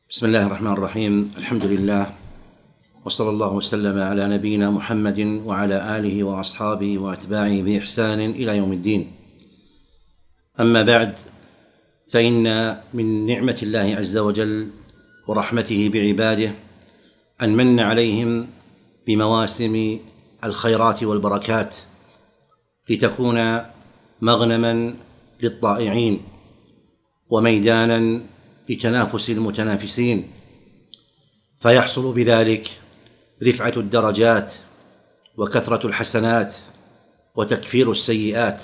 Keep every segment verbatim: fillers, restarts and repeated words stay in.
بسم الله الرحمن الرحيم. الحمد لله، وصلى الله وسلم على نبينا محمد وعلى آله وأصحابه وأتباعه بإحسان إلى يوم الدين. أما بعد، فإن من نعمة الله عز وجل ورحمته بعباده أن من عليهم بمواسم الخيرات والبركات لتكون مغنما للطائعين وميدانا لتنافس المتنافسين، فيحصل بذلك رفعة الدرجات وكثرة الحسنات وتكفير السيئات.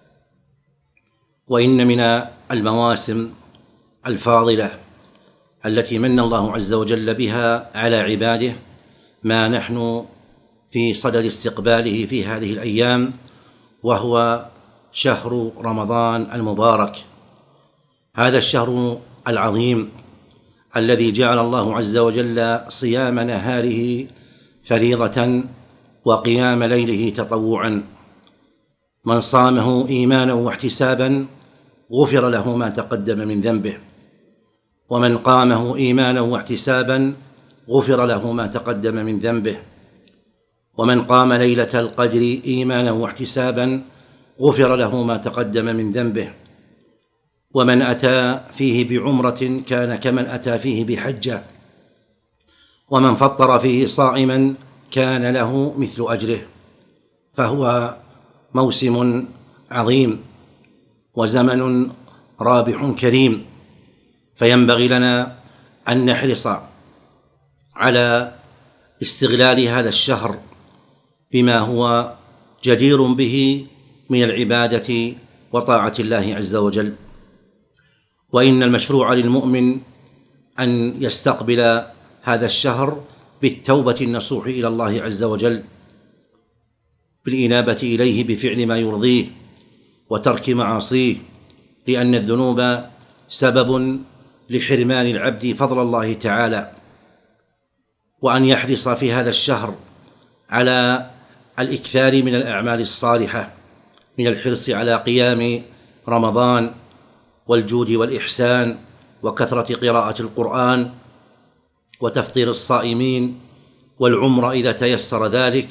وإن من المواسم الفاضلة التي من الله عز وجل بها على عباده ما نحن في صدد استقباله في هذه الأيام، وهو شهر رمضان المبارك. هذا الشهر العظيم الذي جعل الله عز وجل صيام نهاره فريضة وقيام ليله تطوعا. من صامه إيمانا واحتسابا غفر له ما تقدم من ذنبه، ومن قامه إيمانا واحتسابا غفر له ما تقدم من ذنبه، ومن قام ليلة القدر إيمانا واحتسابا غفر له ما تقدم من ذنبه، ومن أتى فيه بعمرة كان كمن أتى فيه بحجة، ومن فطر فيه صائما كان له مثل أجره. فهو موسم عظيم وزمن رابح كريم، فينبغي لنا أن نحرص على استغلال هذا الشهر بما هو جدير به من العبادة وطاعة الله عز وجل. وإن المشروع للمؤمن أن يستقبل هذا الشهر بالتوبة النصوح إلى الله عز وجل، بالإنابة إليه بفعل ما يرضيه وترك معاصيه، لأن الذنوب سبب لحرمان العبد فضل الله تعالى. وأن يحرص في هذا الشهر على الإكثار من الأعمال الصالحة، من الحرص على قيام رمضان والجود والإحسان وكثرة قراءة القرآن وتفطير الصائمين والعمرة إذا تيسر ذلك،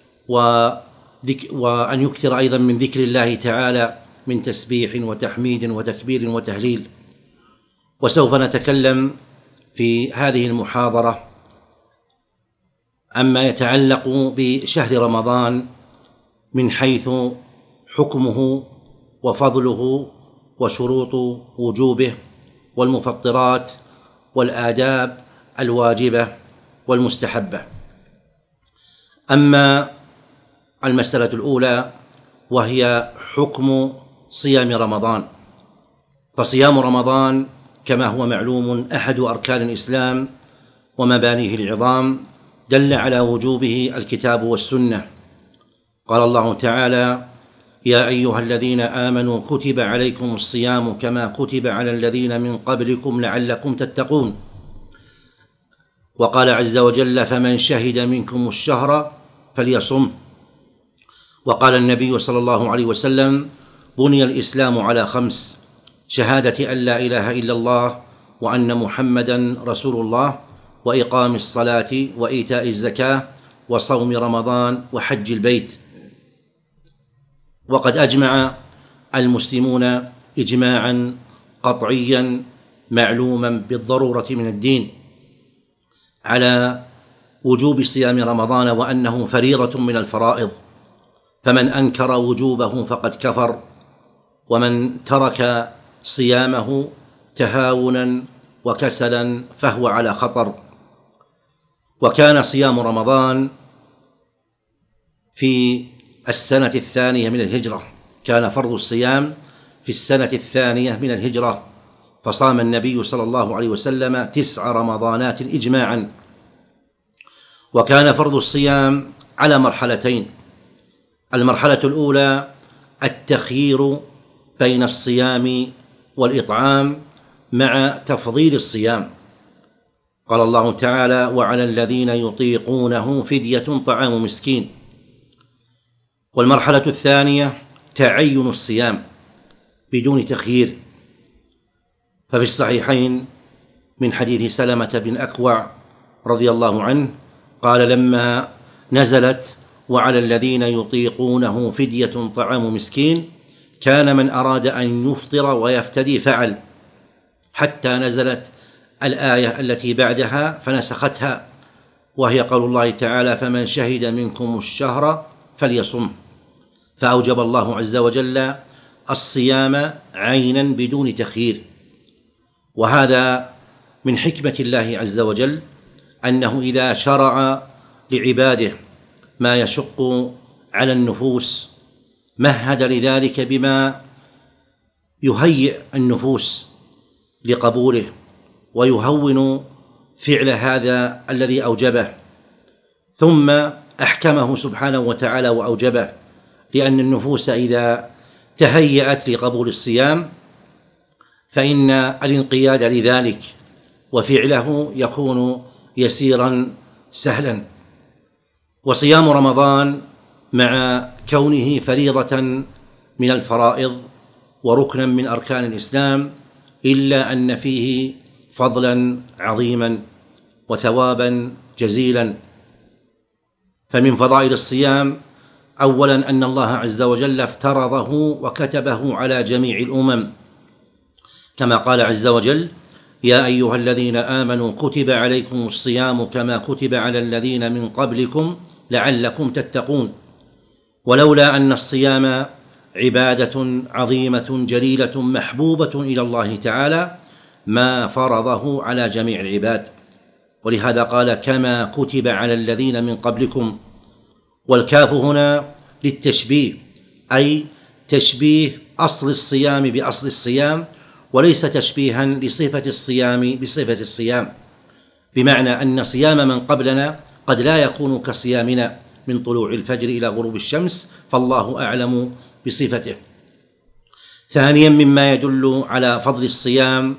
وأن يكثر أيضا من ذكر الله تعالى من تسبيح وتحميد وتكبير وتهليل. وسوف نتكلم في هذه المحاضرة عما يتعلق بشهر رمضان من حيث حكمه وفضله وشروط وجوبه والمفطرات والآداب الواجبة والمستحبة. أما المسألة الأولى وهي حكم صيام رمضان، فصيام رمضان كما هو معلوم أحد أركان الإسلام ومبانيه العظام، دل على وجوبه الكتاب والسنة. قال الله تعالى: يا أيها الذين آمنوا كتب عليكم الصيام كما كتب على الذين من قبلكم لعلكم تتقون. وقال عز وجل: فمن شهد منكم الشهر فليصم. وقال النبي صلى الله عليه وسلم: بني الإسلام على خمس: شهادة أن لا إله إلا الله وأن محمدا رسول الله، وإقام الصلاة وإيتاء الزكاة وصوم رمضان وحج البيت. وقد أجمع المسلمون إجماعا قطعيا معلوما بالضرورة من الدين على وجوب صيام رمضان وأنه فريضة من الفرائض، فمن أنكر وجوبه فقد كفر، ومن ترك صيامه تهاونا وكسلا فهو على خطر. وكان صيام رمضان في السنة الثانية من الهجرة، كان فرض الصيام في السنة الثانية من الهجرة، فصام النبي صلى الله عليه وسلم تسع رمضانات إجماعا. وكان فرض الصيام على مرحلتين: المرحلة الأولى التخيير بين الصيام والإطعام مع تفضيل الصيام. قال الله تعالى: وعلى الذين يطيقونه فدية طعام مسكين. والمرحلة الثانية تعين الصيام بدون تخيير، ففي الصحيحين من حديث سلمة بن أكوع رضي الله عنه قال: لما نزلت وعلى الذين يطيقونه فدية طعام مسكين كان من أراد أن يفطر ويفتدي فعل، حتى نزلت الآية التي بعدها فنسختها، وهي قول الله تعالى: فمن شهد منكم الشهر فليصم، فأوجب الله عز وجل الصيام عينا بدون تخيير. وهذا من حكمة الله عز وجل، أنه إذا شرع لعباده ما يشق على النفوس مهد لذلك بما يهيئ النفوس لقبوله ويهون فعل هذا الذي أوجبه، ثم أحكمه سبحانه وتعالى وأوجبه، لأن النفوس إذا تهيأت لقبول الصيام فإن الانقياد لذلك وفعله يكون يسيرا سهلا. وصيام رمضان مع كونه فريضة من الفرائض وركنا من أركان الإسلام إلا أن فيه فضلا عظيما وثوابا جزيلا. فمن فضائل الصيام أولا أن الله عز وجل افترضه وكتبه على جميع الأمم، كما قال عز وجل: يا أيها الذين آمنوا كتب عليكم الصيام كما كتب على الذين من قبلكم لعلكم تتقون. ولولا أن الصيام عبادة عظيمة جليلة محبوبة إلى الله تعالى ما فرضه على جميع العباد، ولهذا قال: كما كتب على الذين من قبلكم. والكاف هنا للتشبيه، أي تشبيه أصل الصيام بأصل الصيام، وليس تشبيها لصفة الصيام بصفة الصيام، بمعنى أن صيام من قبلنا قد لا يكون كصيامنا من طلوع الفجر إلى غروب الشمس، فالله أعلم بصفته. ثانيا مما يدل على فضل الصيام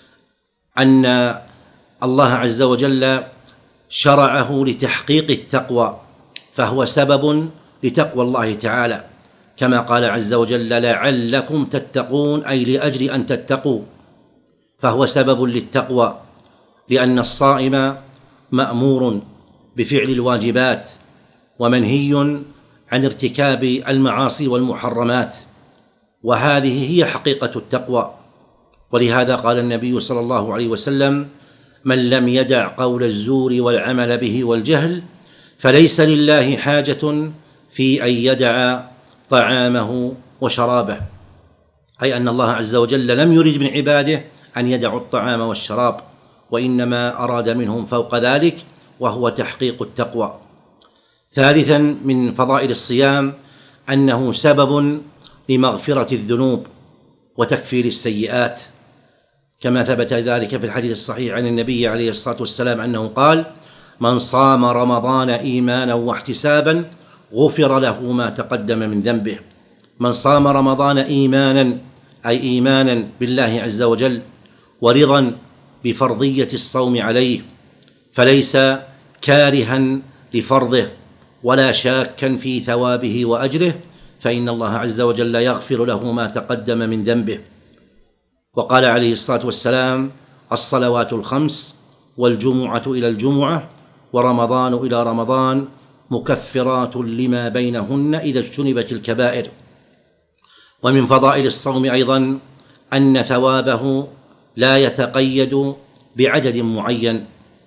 أن الله عز وجل شرعه لتحقيق التقوى، فهو سبب لتقوى الله تعالى، كما قال عز وجل: لعلكم تتقون، أي لأجل أن تتقوا، فهو سبب للتقوى، لأن الصائم مأمور بفعل الواجبات ومنهي عن ارتكاب المعاصي والمحرمات، وهذه هي حقيقة التقوى. ولهذا قال النبي صلى الله عليه وسلم: من لم يدع قول الزور والعمل به والجهل فليس لله حاجة في أن يدع طعامه وشرابه، أي أن الله عز وجل لم يرد من عباده أن يدعوا الطعام والشراب، وإنما أراد منهم فوق ذلك، وهو تحقيق التقوى. ثالثا من فضائل الصيام أنه سبب لمغفرة الذنوب وتكفير السيئات، كما ثبت ذلك في الحديث الصحيح عن النبي عليه الصلاة والسلام أنه قال: من صام رمضان إيمانا واحتسابا غفر له ما تقدم من ذنبه. من صام رمضان إيمانا، أي إيمانا بالله عز وجل ورضا بفرضية الصوم عليه، فليس كارها لفرضه ولا شاكا في ثوابه وأجره، فإن الله عز وجل يغفر له ما تقدم من ذنبه. وقال عليه الصلاة والسلام: الصلوات الخمس والجمعة إلى الجمعة ورمضان إلى رمضان مكفرات لما بينهن إذا اجتنبت الكبائر. ومن فضائل الصوم أيضا أن ثوابه لا يتقيد بعدد معين،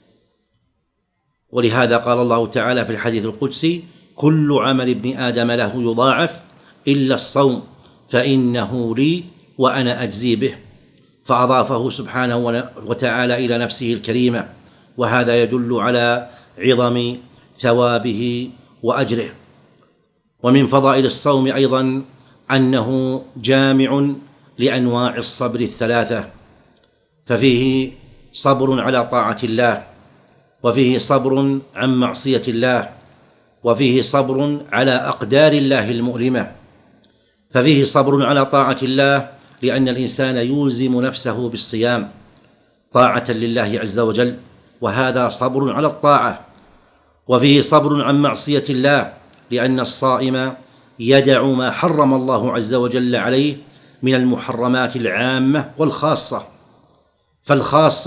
ولهذا قال الله تعالى في الحديث القدسي: كل عمل ابن آدم له يضاعف إلا الصوم فإنه لي وأنا أجزي به، فأضافه سبحانه وتعالى إلى نفسه الكريمة، وهذا يدل على عظم ثوابه وأجره. ومن فضائل الصوم أيضا أنه جامع لأنواع الصبر الثلاثة، ففيه صبر على طاعة الله، وفيه صبر عن معصية الله، وفيه صبر على أقدار الله المؤلمة. ففيه صبر على طاعة الله لأن الإنسان يلزم نفسه بالصيام طاعة لله عز وجل، وهذا صبر على الطاعة. وفيه صبر عن معصية الله لأن الصائم يدع ما حرم الله عز وجل عليه من المحرمات العامة والخاصة، فالخاصة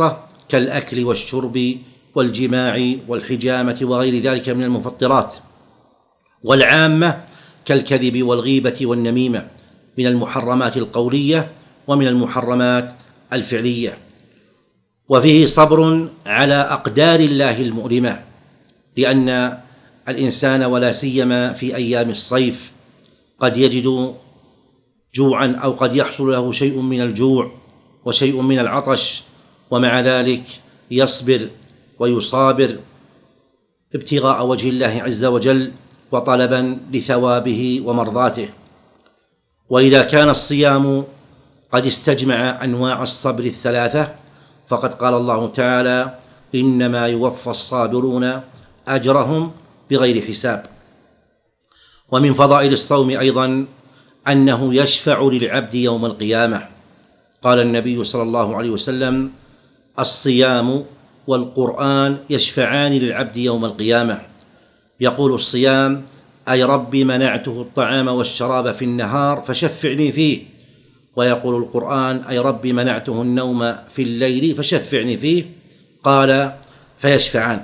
كالأكل والشرب والجماع والحجامة وغير ذلك من المفطرات، والعامة كالكذب والغيبة والنميمة من المحرمات القولية ومن المحرمات الفعلية. وفيه صبر على أقدار الله المؤلمة، لأن الإنسان ولا سيما في أيام الصيف قد يجد جوعا أو قد يحصل له شيء من الجوع وشيء من العطش، ومع ذلك يصبر ويصابر ابتغاء وجه الله عز وجل وطلبا لثوابه ومرضاته. وإذا كان الصيام قد استجمع أنواع الصبر الثلاثة، فقد قال الله تعالى: إنما يوفى الصابرون أجرهم بغير حساب. ومن فضائل الصوم أيضا أنه يشفع للعبد يوم القيامة. قال النبي صلى الله عليه وسلم: الصيام والقرآن يشفعان للعبد يوم القيامة. يقول الصيام: أي رب منعته الطعام والشراب في النهار فشفعني فيه. ويقول القرآن: أي رب منعته النوم في الليل فشفعني فيه. قال: فيشفعان.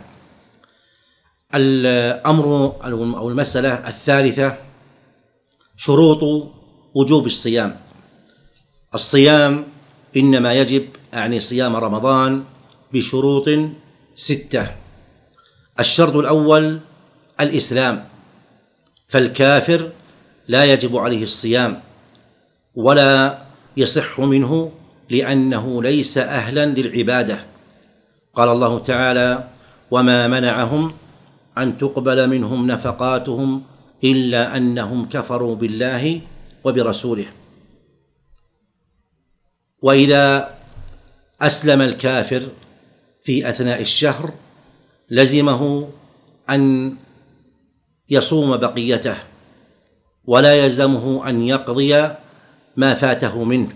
الأمر أو المسألة الثالثة شروط وجوب الصيام. الصيام إنما يجب، أعني صيام رمضان، بشروط ستة. الشرط الأول الإسلام، فالكافر لا يجب عليه الصيام ولا يصح منه لأنه ليس أهلا للعبادة. قال الله تعالى: وما منعهم أن تقبل منهم نفقاتهم إلا أنهم كفروا بالله وبرسوله. وإذا أسلم الكافر في أثناء الشهر لزمه أن يصوم بقيته، ولا يلزمه أن يقضي ما فاته منه،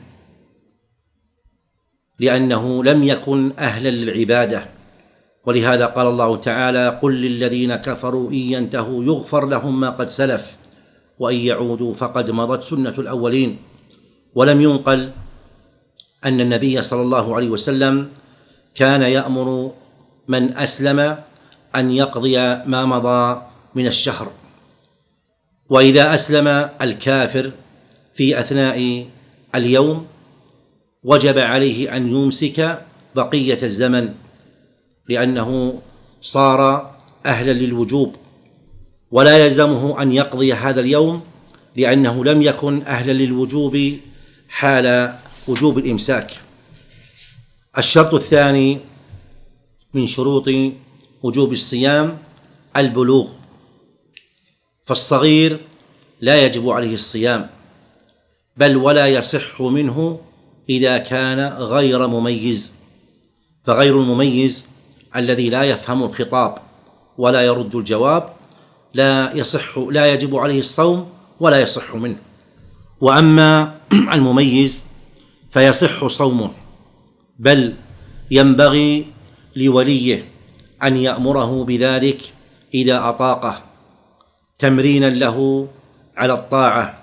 لأنه لم يكن أهلا للعبادة. ولهذا قال الله تعالى: قل للذين كفروا إن ينتهوا يغفر لهم ما قد سلف وإن يعودوا فقد مضت سنة الأولين. ولم ينقل أن النبي صلى الله عليه وسلم كان يأمر من أسلم أن يقضي ما مضى من الشهر. وإذا أسلم الكافر في أثناء اليوم وجب عليه أن يمسك بقية الزمن، لأنه صار أهلا للوجوب، ولا يلزمه أن يقضي هذا اليوم لأنه لم يكن أهلا للوجوب حال وجوب الإمساك. الشرط الثاني من شروط وجوب الصيام البلوغ، فالصغير لا يجب عليه الصيام، بل ولا يصح منه إذا كان غير مميز. فغير المميز الذي لا يفهم الخطاب ولا يرد الجواب لا يصح لا يجب عليه الصوم ولا يصح منه. وأما المميز فيصح صومه، بل ينبغي لوليه أن يأمره بذلك إذا أطاقه، تمرينا له على الطاعة،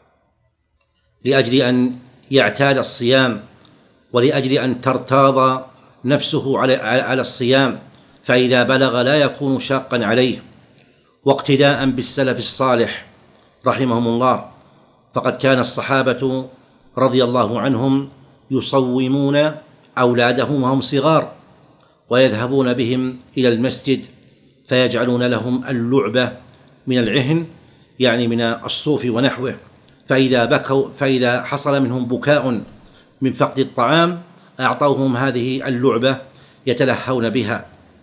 لأجل أن يعتاد الصيام، ولأجل أن ترتاض نفسه على الصيام، فإذا بلغ لا يكون شاقا عليه. واقتداء بالسلف الصالح رحمهم الله، فقد كان الصحابة رضي الله عنهم يصومون أولادهم وهم صغار، ويذهبون بهم إلى المسجد فيجعلون لهم اللعبة من العهن، يعني من الصوف ونحوه، فإذا بكوا فإذا حصل منهم بكاء من فقد الطعام أعطوهم هذه اللعبة يتلهون بها.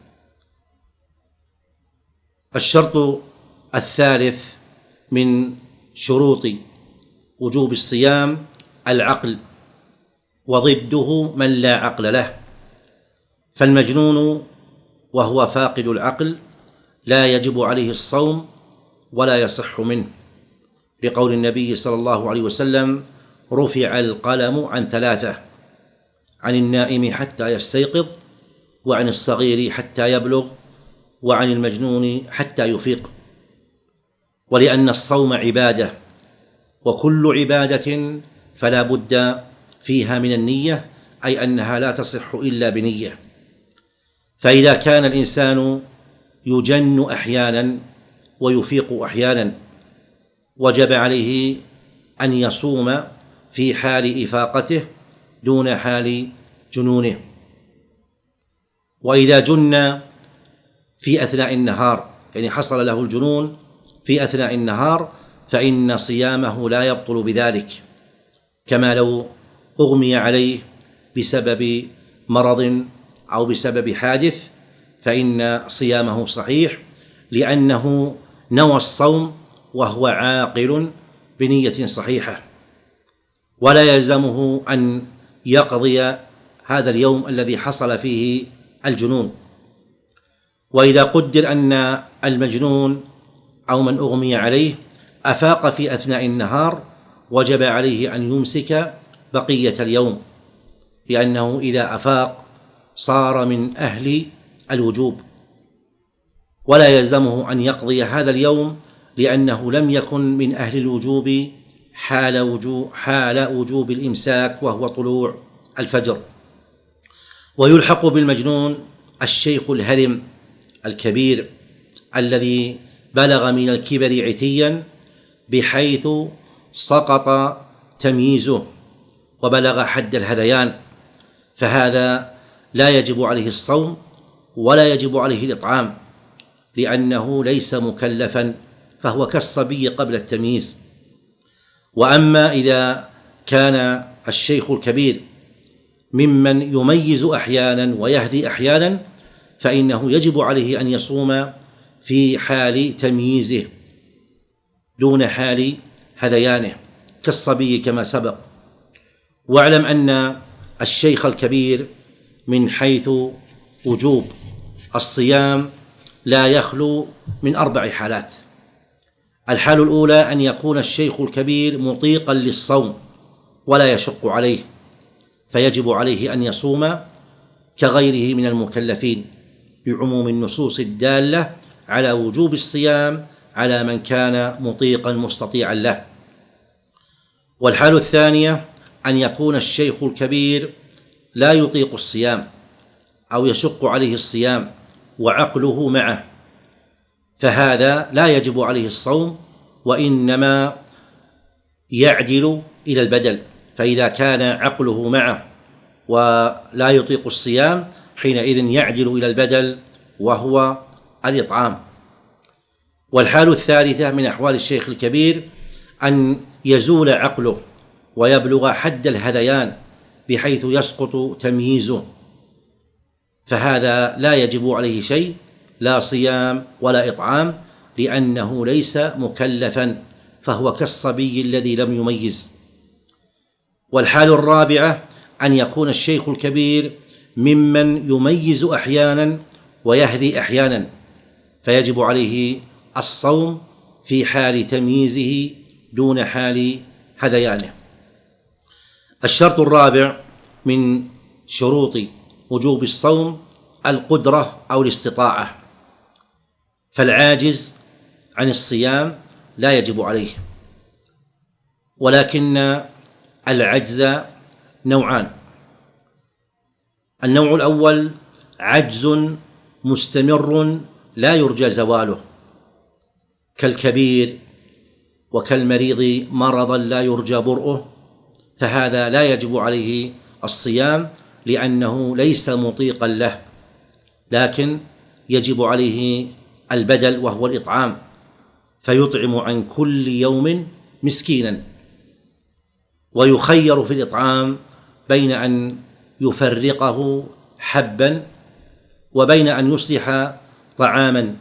الشرط الثالث من شروط وجوب الصيام العقل، وضده من لا عقل له. فالمجنون وهو فاقد العقل لا يجب عليه الصوم ولا يصح منه، لقول النبي صلى الله عليه وسلم: رفع القلم عن ثلاثة: عن النائم حتى يستيقظ، وعن الصغير حتى يبلغ، وعن المجنون حتى يفيق. ولأن الصوم عبادة، وكل عبادة فلا بد فيها من النية، أي أنها لا تصح إلا بنية. فإذا كان الإنسان يجن أحيانا ويفيق أحيانا وجب عليه أن يصوم في حال إفاقته دون حال جنونه. وإذا جن في أثناء النهار، يعني حصل له الجنون في أثناء النهار، فإن صيامه لا يبطل بذلك، كما لو أغمي عليه بسبب مرض أو بسبب حادث، فإن صيامه صحيح لأنه نوى الصوم وهو عاقل بنية صحيحة، ولا يلزمه أن يقضي هذا اليوم الذي حصل فيه الجنون. وإذا قدر أن المجنون أو من أغمي عليه أفاق في أثناء النهار، وجب عليه أن يمسك بقية اليوم، لأنه إذا أفاق صار من أهل الوجوب، ولا يلزمه أن يقضي هذا اليوم لأنه لم يكن من أهل الوجوب حال وجوب, حال وجوب الإمساك وهو طلوع الفجر. ويلحق بالمجنون الشيخ الهرم الكبير الذي بلغ من الكبر عتيا بحيث سقط تمييزه وبلغ حد الهذيان، فهذا لا يجب عليه الصوم ولا يجب عليه الإطعام، لأنه ليس مكلفا، فهو كالصبي قبل التمييز. وأما إذا كان الشيخ الكبير ممن يميز أحيانا ويهدي أحيانا، فإنه يجب عليه أن يصوم في حال تمييزه دون حال هذيانه كالصبي كما سبق. واعلم أن الشيخ الكبير من حيث وجوب الصيام لا يخلو من أربع حالات. الحال الأولى أن يكون الشيخ الكبير مطيقا للصوم ولا يشق عليه، فيجب عليه أن يصوم كغيره من المكلفين بعموم النصوص الدالة على وجوب الصيام على من كان مطيقا مستطيعا له. والحال الثانية أن يكون الشيخ الكبير لا يطيق الصيام أو يشق عليه الصيام وعقله معه، فهذا لا يجب عليه الصوم وإنما يعدل إلى البدل. فإذا كان عقله معه ولا يطيق الصيام حينئذ يعدل إلى البدل وهو الإطعام. والحال الثالثة من أحوال الشيخ الكبير أن يزول عقله ويبلغ حد الهذيان بحيث يسقط تمييزه، فهذا لا يجب عليه شيء، لا صيام ولا إطعام، لأنه ليس مكلفا، فهو كالصبي الذي لم يميز. والحال الرابعة أن يكون الشيخ الكبير ممن يميز أحيانا ويهدي أحيانا، فيجب عليه الصوم في حال تمييزه دون حال هذيانه. الشرط الرابع من شروط وجوب الصوم القدرة أو الاستطاعة، فالعاجز عن الصيام لا يجب عليه، ولكن العجز نوعان. النوع الأول عجز مستمر لا يرجى زواله، كالكبير وكالمريض مرضا لا يرجى برؤه، فهذا لا يجب عليه الصيام لأنه ليس مطيقا له، لكن يجب عليه البدل وهو الإطعام، فيطعم عن كل يوم مسكينا، ويخير في الإطعام بين أن يفرقه حبا وبين أن يصلح طعاما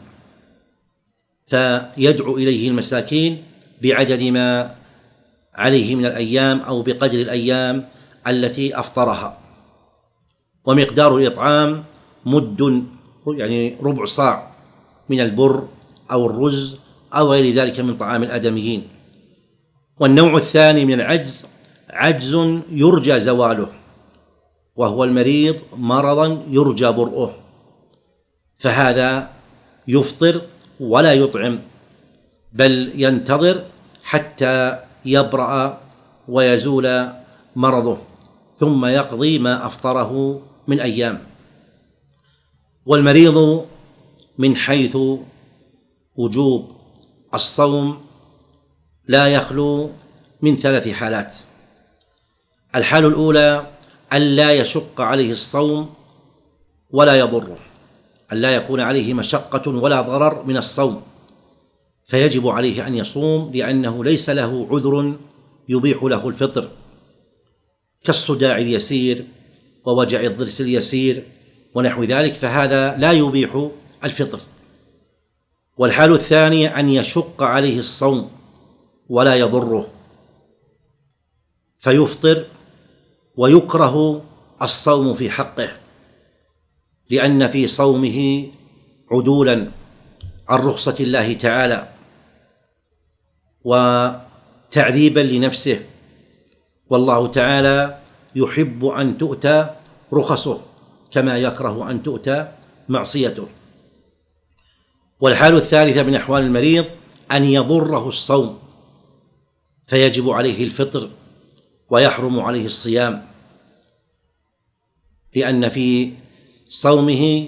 فيدعو إليه المساكين بعدد ما عليه من الأيام أو بقدر الأيام التي أفطرها. ومقدار الإطعام مد، يعني ربع صاع من البر أو الرز أو غير ذلك من طعام الآدميين. والنوع الثاني من العجز عجز يرجى زواله، وهو المريض مرضا يرجى برؤه، فهذا يفطر ولا يطعم، بل ينتظر حتى يبرأ ويزول مرضه ثم يقضي ما أفطره من أيام. والمريض من حيث وجوب الصوم لا يخلو من ثلاث حالات. الحال الأولى أن لا يشق عليه الصوم ولا يضره، أن لا يكون عليه مشقة ولا ضرر من الصوم، فيجب عليه أن يصوم لأنه ليس له عذر يبيح له الفطر كالصداع اليسير ووجع الضرس اليسير ونحو ذلك، فهذا لا يبيح الفطر. والحال الثانية أن يشق عليه الصوم ولا يضره فيفطر، ويكره الصوم في حقه لأن في صومه عدولا عن رخصة الله تعالى وتعذيبا لنفسه، والله تعالى يحب أن تؤتى رخصه كما يكره أن تؤتى معصيته. والحال الثالثة من أحوال المريض أن يضره الصوم فيجب عليه الفطر ويحرم عليه الصيام، لأن في صومه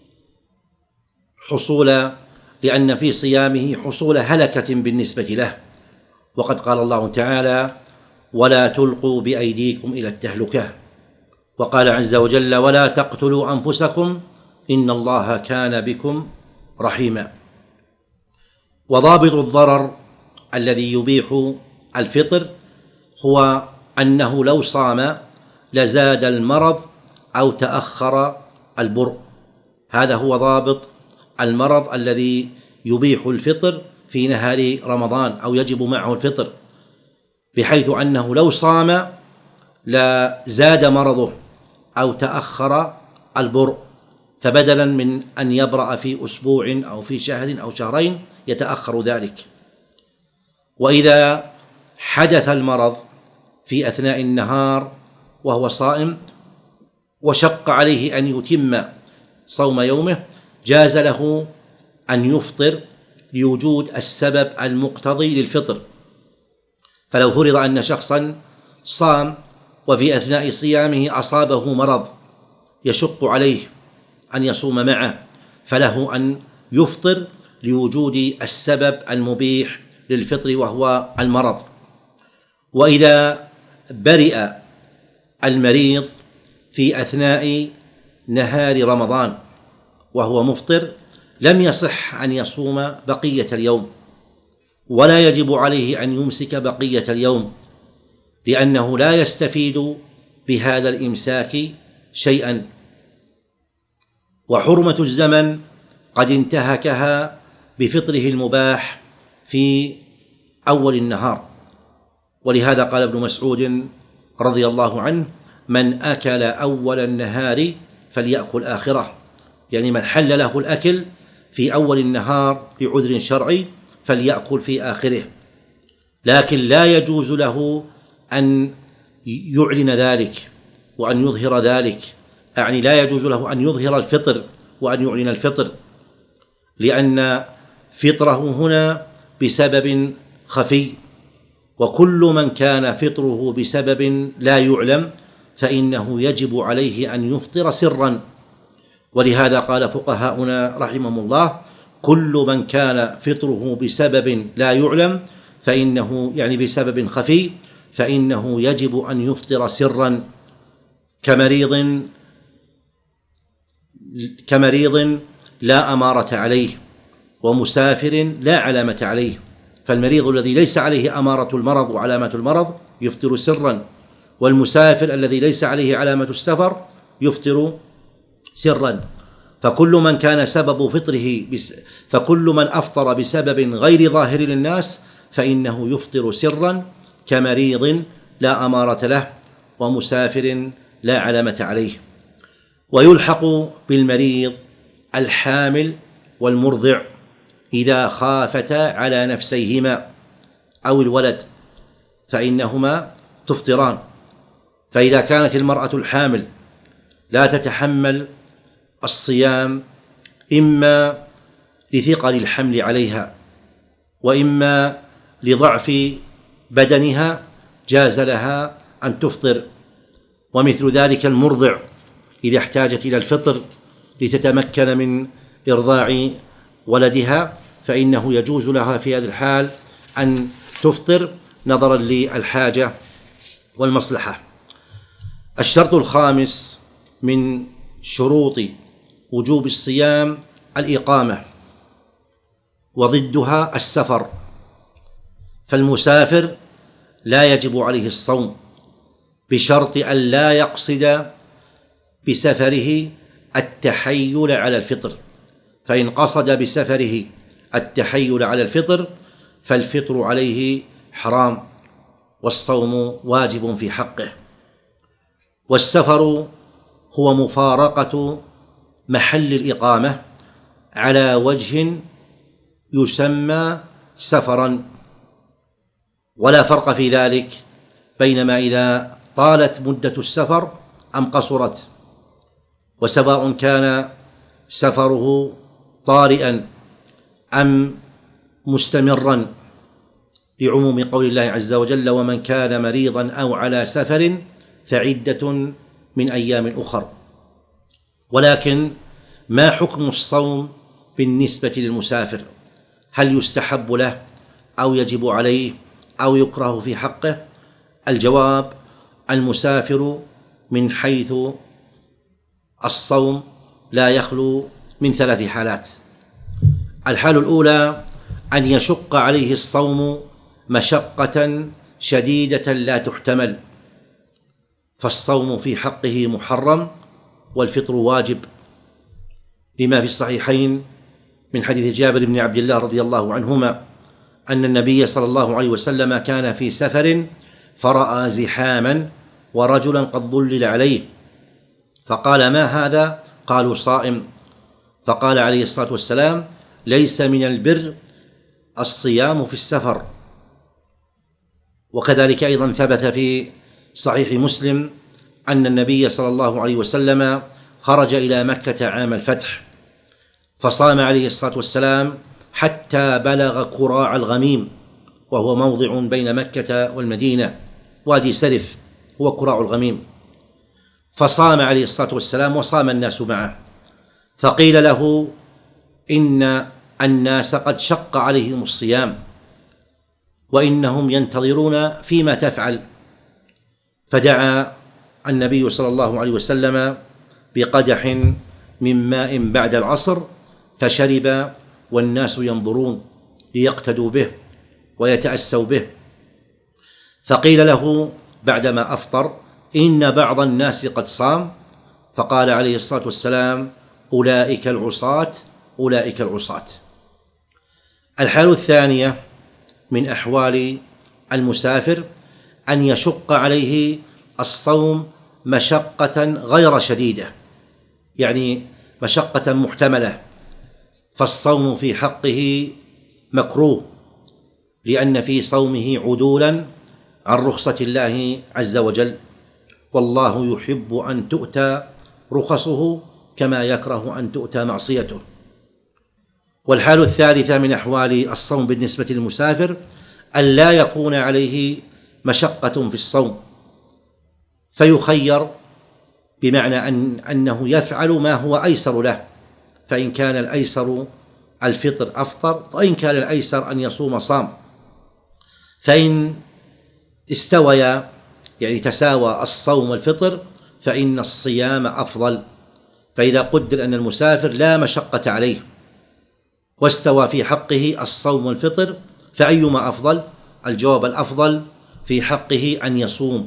حصول لأن في صيامه حصول هلكة بالنسبة له، وقد قال الله تعالى: ولا تلقوا بأيديكم إلى التهلكة، وقال عز وجل: ولا تقتلوا أنفسكم إن الله كان بكم رحيما. وضابط الضرر الذي يبيح الفطر هو أنه لو صام لزاد المرض أو تأخر البرء، هذا هو ضابط المرض الذي يبيح الفطر في نهار رمضان أو يجب معه الفطر، بحيث أنه لو صام لزاد مرضه أو تأخر البرء، فبدلا من أن يبرأ في أسبوع أو في شهر أو شهرين يتأخر ذلك. وإذا حدث المرض في أثناء النهار وهو صائم وشق عليه أن يتم صوم يومه جاز له أن يفطر لوجود السبب المقتضي للفطر. فلو فرض أن شخصا صام وفي أثناء صيامه أصابه مرض يشق عليه أن يصوم معه، فله أن يفطر لوجود السبب المبيح للفطر وهو المرض. وإذا برئ المريض في أثناء نهار رمضان وهو مفطر لم يصح أن يصوم بقية اليوم، ولا يجب عليه أن يمسك بقية اليوم، لأنه لا يستفيد بهذا الإمساك شيئا، وحرمة الزمن قد انتهكها بفطره المباح في أول النهار. ولهذا قال ابن مسعود رضي الله عنه: من أكل أول النهار فليأكل آخره، يعني من حل له الأكل في أول النهار لعذر شرعي فليأكل في آخره، لكن لا يجوز له أن يعلن ذلك وأن يظهر ذلك، يعني لا يجوز له أن يظهر الفطر وأن يعلن الفطر، لأن فطره هنا بسبب خفي، وكل من كان فطره بسبب لا يعلم فإنه يجب عليه أن يفطر سرا. ولهذا قال فقهاؤنا رحمهم الله: كل من كان فطره بسبب لا يعلم فإنه يعني بسبب خفي فإنه يجب أن يفطر سرا، كمريض كمريض لا أمارة عليه ومسافر لا علامة عليه. فالمريض الذي ليس عليه أمارة المرض وعلامة المرض يفطر سرا، والمسافر الذي ليس عليه علامة السفر يفطر سرا. فكل من كان سبب فطره بس فكل من أفطر بسبب غير ظاهر للناس فإنه يفطر سرا، كمريض لا أمارة له ومسافر لا علامة عليه. ويلحق بالمريض الحامل والمرضع إذا خافتا على نفسيهما أو الولد فإنهما تفطران. فإذا كانت المرأة الحامل لا تتحمل الصيام إما لثقل الحمل عليها وإما لضعف بدنها جاز لها أن تفطر، ومثل ذلك المرضع إذا احتاجت إلى الفطر لتتمكن من إرضاع ولدها، فإنه يجوز لها في هذه الحال أن تفطر نظرا للحاجة والمصلحة. الشرط الخامس من شروط وجوب الصيام الإقامة، وضدها السفر، فالمسافر لا يجب عليه الصوم بشرط أن لا يقصد بسفره التحيل على الفطر، فإن قصد بسفره التحيل على الفطر فالفطر عليه حرام والصوم واجب في حقه. والسفر هو مفارقة محل الإقامة على وجه يسمى سفرا، ولا فرق في ذلك بينما إذا طالت مدة السفر أم قصرت، وسواء كان سفره طارئا أم مستمرا، لعموم قول الله عز وجل: ومن كان مريضا أو على سفر فعدة من أيام أخر. ولكن ما حكم الصوم بالنسبة للمسافر؟ هل يستحب له أو يجب عليه أو يكره في حقه؟ الجواب: المسافر من حيث الصوم لا يخلو من ثلاث حالات. الحالة الأولى أن يشق عليه الصوم مشقة شديدة لا تحتمل، فالصوم في حقه محرم والفطر واجب، لما في الصحيحين من حديث جابر بن عبد الله رضي الله عنهما أن النبي صلى الله عليه وسلم كان في سفر فرأى زحاما ورجلا قد ظلل عليه، فقال: ما هذا؟ قالوا: صائم. فقال عليه الصلاة والسلام: ليس من البر الصيام في السفر. وكذلك أيضا ثبت في صحيح مسلم أن النبي صلى الله عليه وسلم خرج إلى مكة عام الفتح، فصام عليه الصلاة والسلام حتى بلغ قراع الغميم، وهو موضع بين مكة والمدينة، وادي سرف هو قراع الغميم، فصام عليه الصلاة والسلام وصام الناس معه، فقيل له: إن الناس قد شق عليهم الصيام وإنهم ينتظرون فيما تفعل. فدعا النبي صلى الله عليه وسلم بقدح من ماء بعد العصر فشرب والناس ينظرون ليقتدوا به ويتأسوا به. فقيل له بعدما أفطر: إن بعض الناس قد صام. فقال عليه الصلاة والسلام: أولئك العصاة أولئك العصاة. الحالة الثانية من أحوال المسافر أن يشق عليه الصوم مشقة غير شديدة، يعني مشقة محتملة، فالصوم في حقه مكروه، لأن في صومه عدولا عن رخصة الله عز وجل، والله يحب أن تؤتى رخصه كما يكره أن تؤتى معصيته. والحالة الثالثة من أحوال الصوم بالنسبة للمسافر أن لا يكون عليه مشقة في الصوم، فيخير، بمعنى أن أنه يفعل ما هو أيسر له، فإن كان الأيسر الفطر أفطر، وإن كان الأيسر أن يصوم صام. فإن استويا، يعني تساوى الصوم والفطر، فإن الصيام أفضل. فإذا قدر أن المسافر لا مشقة عليه واستوى في حقه الصوم والفطر، فأيما أفضل؟ الجواب: الأفضل في حقه أن يصوم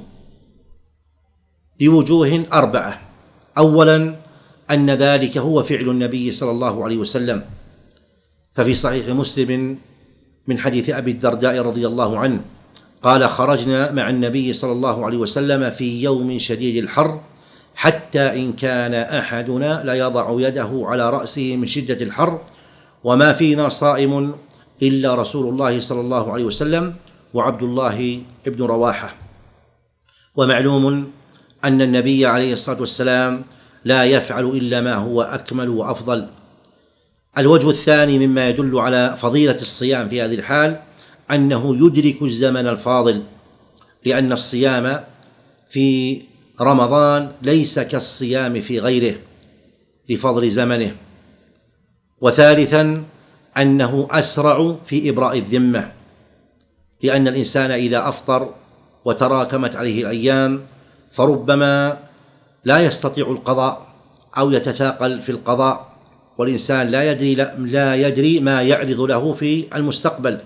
لوجوه أربعة. أولا أن ذلك هو فعل النبي صلى الله عليه وسلم، ففي صحيح مسلم من حديث أبي الدرداء رضي الله عنه قال: خرجنا مع النبي صلى الله عليه وسلم في يوم شديد الحر حتى إن كان أحدنا ليضع يده على رأسه من شدة الحر، وما فينا صائم إلا رسول الله صلى الله عليه وسلم وعبد الله بن رواحة. ومعلوم أن النبي عليه الصلاة والسلام لا يفعل إلا ما هو أكمل وأفضل. الوجه الثاني مما يدل على فضيلة الصيام في هذه الحال أنه يدرك الزمن الفاضل، لأن الصيام في رمضان ليس كالصيام في غيره، لفضل زمنه. وثالثا أنه أسرع في إبراء الذمة، لأن الإنسان إذا أفطر وتراكمت عليه الأيام فربما لا يستطيع القضاء أو يتثاقل في القضاء، والإنسان لا يدري لا يدري ما يعرض له في المستقبل.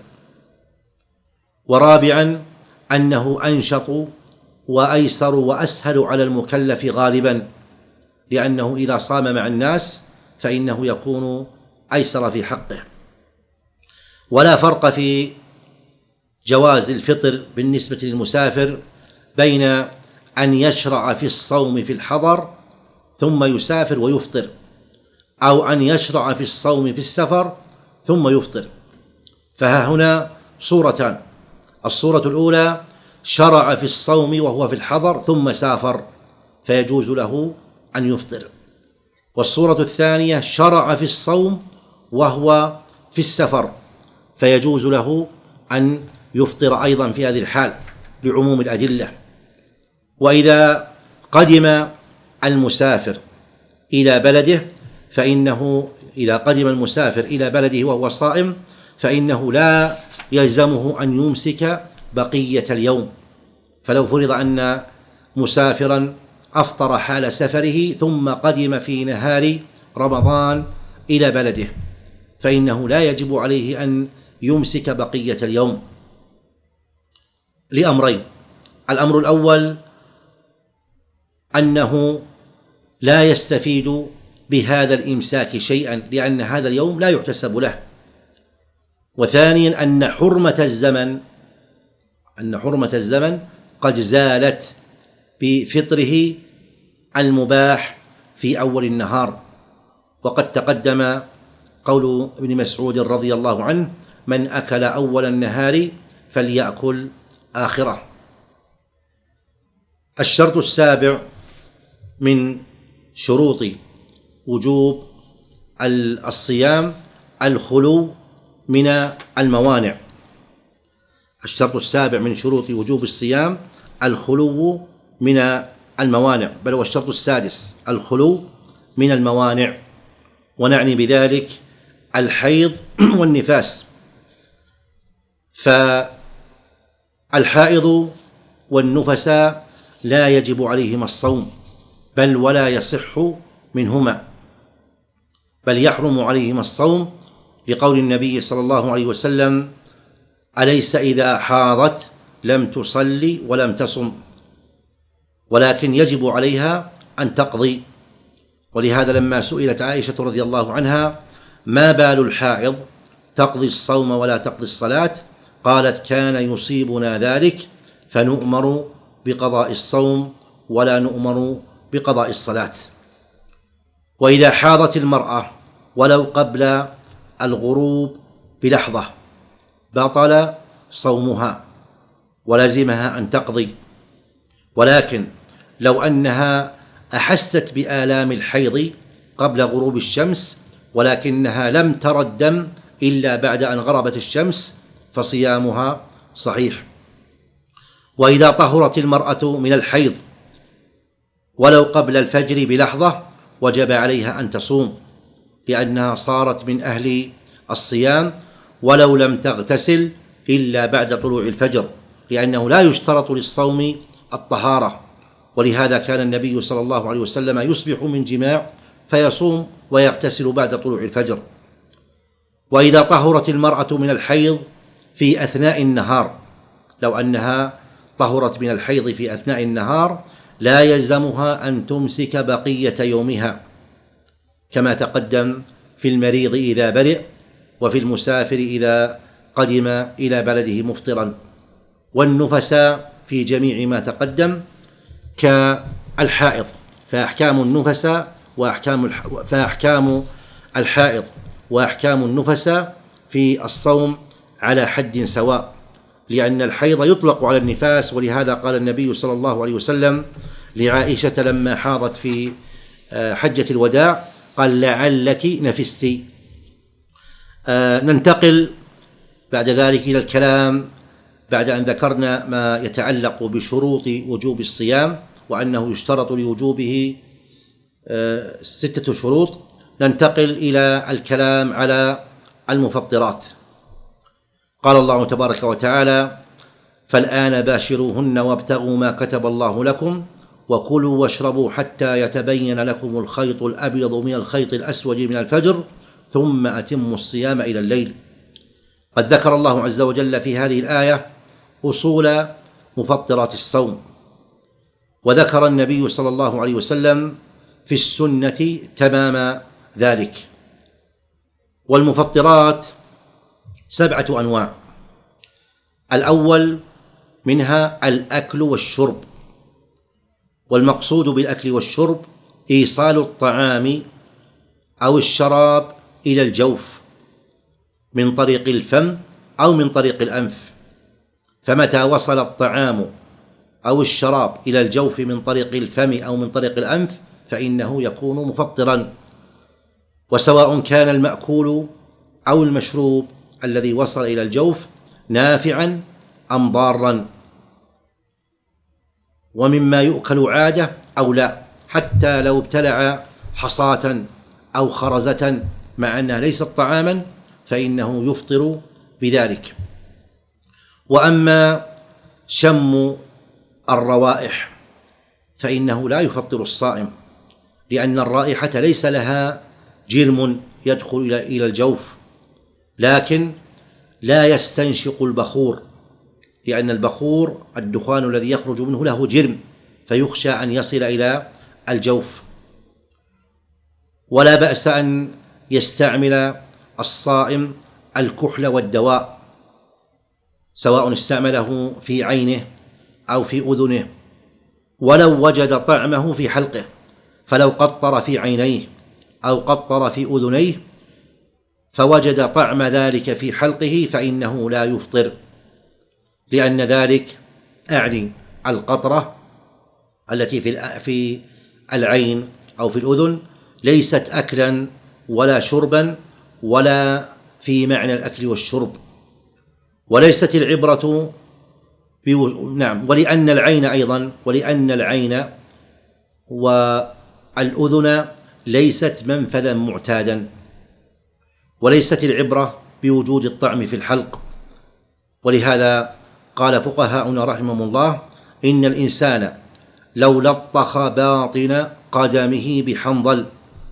ورابعا أنه أنشط وأيسر وأسهل على المكلف غالبا، لأنه إذا صام مع الناس فإنه يكون أيسر في حقه. ولا فرق في جواز الفطر بالنسبة للمسافر بين أن يشرع في الصوم في الحضر ثم يسافر ويفطر، أو أن يشرع في الصوم في السفر ثم يفطر. فها هنا صورتان: الصورة الأولى شرع في الصوم وهو في الحضر ثم سافر فيجوز له أن يفطر، والصورة الثانية شرع في الصوم وهو في السفر فيجوز له أن يفطر أيضا في هذه الحال لعموم الأدلة. وإذا قدم المسافر إلى بلده فإنه إذا قدم المسافر إلى بلده وهو صائم فإنه لا يلزمه أن يمسك بقية اليوم. فلو فرض أن مسافرا أفطر حال سفره ثم قدم في نهار رمضان إلى بلده فإنه لا يجب عليه أن يمسك بقية اليوم لأمرين: الأمر الأول أنه لا يستفيد بهذا الإمساك شيئا لأن هذا اليوم لا يحتسب له، وثانيا أن حرمة الزمن أن حرمة الزمن قد زالت بفطره المباح في أول النهار. وقد تقدم قول ابن مسعود رضي الله عنه: من أكل أول النهار فليأكل آخره. الشرط السابع من شروط وجوب الصيام الخلو من الموانع. الشرط السابع من شروط وجوب الصيام الخلو من الموانع، بل هو الشرط السادس: الخلو من الموانع، ونعني بذلك الحيض والنفاس. فالحائض والنفساء لا يجب عليهما الصوم بل ولا يصح منهما، بل يحرم عليهما الصوم لقول النبي صلى الله عليه وسلم: أليس إذا حاضت لم تصلي ولم تصم، ولكن يجب عليها أن تقضي. ولهذا لما سئلت عائشة رضي الله عنها: ما بال الحائض تقضي الصوم ولا تقضي الصلاة؟ قالت: كان يصيبنا ذلك فنؤمر بقضاء الصوم ولا نؤمر بقضاء الصلاة. وإذا حاضت المرأة ولو قبل الغروب بلحظة بطل صومها ولزمها أن تقضي، ولكن لو أنها أحست بآلام الحيض قبل غروب الشمس ولكنها لم تر الدم إلا بعد أن غربت الشمس فصيامها صحيح. وإذا طهرت المرأة من الحيض ولو قبل الفجر بلحظة وجب عليها أن تصوم، لأنها صارت من أهل الصيام ولو لم تغتسل إلا بعد طلوع الفجر، لأنه لا يشترط للصوم الطهارة. ولهذا كان النبي صلى الله عليه وسلم يصبح من جماع فيصوم ويغتسل بعد طلوع الفجر. وإذا طهرت المرأة من الحيض في أثناء النهار، لو أنها طهرت من الحيض في أثناء النهار لا يلزمها أن تمسك بقية يومها، كما تقدم في المريض إذا برئ وفي المسافر إذا قدم إلى بلده مفطرا. والنفساء في جميع ما تقدم كالحائض، فأحكام النفساء وأحكام فأحكام الحائض وأحكام النفساء في الصوم على حد سواء، لأن الحيض يطلق على النفاس. ولهذا قال النبي صلى الله عليه وسلم لعائشة لما حاضت في حجة الوداع قال: لعلك نفستي. آه ننتقل بعد ذلك إلى الكلام بعد أن ذكرنا ما يتعلق بشروط وجوب الصيام وأنه يشترط لوجوبه ستة شروط. ننتقل إلى الكلام على المفطرات. قال الله تبارك وتعالى: فالآن باشروهن وابتغوا ما كتب الله لكم وكلوا واشربوا حتى يتبين لكم الخيط الأبيض من الخيط الأسود من الفجر ثم أتموا الصيام إلى الليل. قد ذكر الله عز وجل في هذه الآية أصول مفطرات الصوم، وذكر النبي صلى الله عليه وسلم في السنة تمام ذلك. والمفطرات سبعة أنواع. الأول منها الأكل والشرب، والمقصود بالأكل والشرب إيصال الطعام أو الشراب إلى الجوف من طريق الفم أو من طريق الأنف، فمتى وصل الطعام أو الشراب إلى الجوف من طريق الفم أو من طريق الأنف فإنه يكون مفطرا، وسواء كان المأكول أو المشروب الذي وصل إلى الجوف نافعا أم ضارا، ومما يؤكل عادة أو لا، حتى لو ابتلع حصاة أو خرزة مع أنها ليست طعاما فإنه يفطر بذلك. وأما شم الروائح فإنه لا يفطر الصائم، لأن الرائحة ليس لها جرم يدخل إلى الجوف، لكن لا يستنشق البخور، لأن البخور الدخان الذي يخرج منه له جرم فيخشى أن يصل إلى الجوف. ولا بأس أن يستعمل الصائم الكحل والدواء، سواء استعمله في عينه أو في أذنه، ولو وجد طعمه في حلقه، فلو قطر في عينيه أو قطر في أذنيه فوجد طعم ذلك في حلقه فإنه لا يفطر، لأن ذلك أعني القطرة التي في العين أو في الأذن ليست أكلا ولا شربا ولا في معنى الأكل والشرب، وليست العبرة نعم ولأن العين أيضا ولأن العين والأذن ليست منفذا معتادا، وليست العبرة بوجود الطعم في الحلق. ولهذا قال فقهاؤنا رحمهم الله: إن الإنسان لو لطخ باطن قدمه بحنظل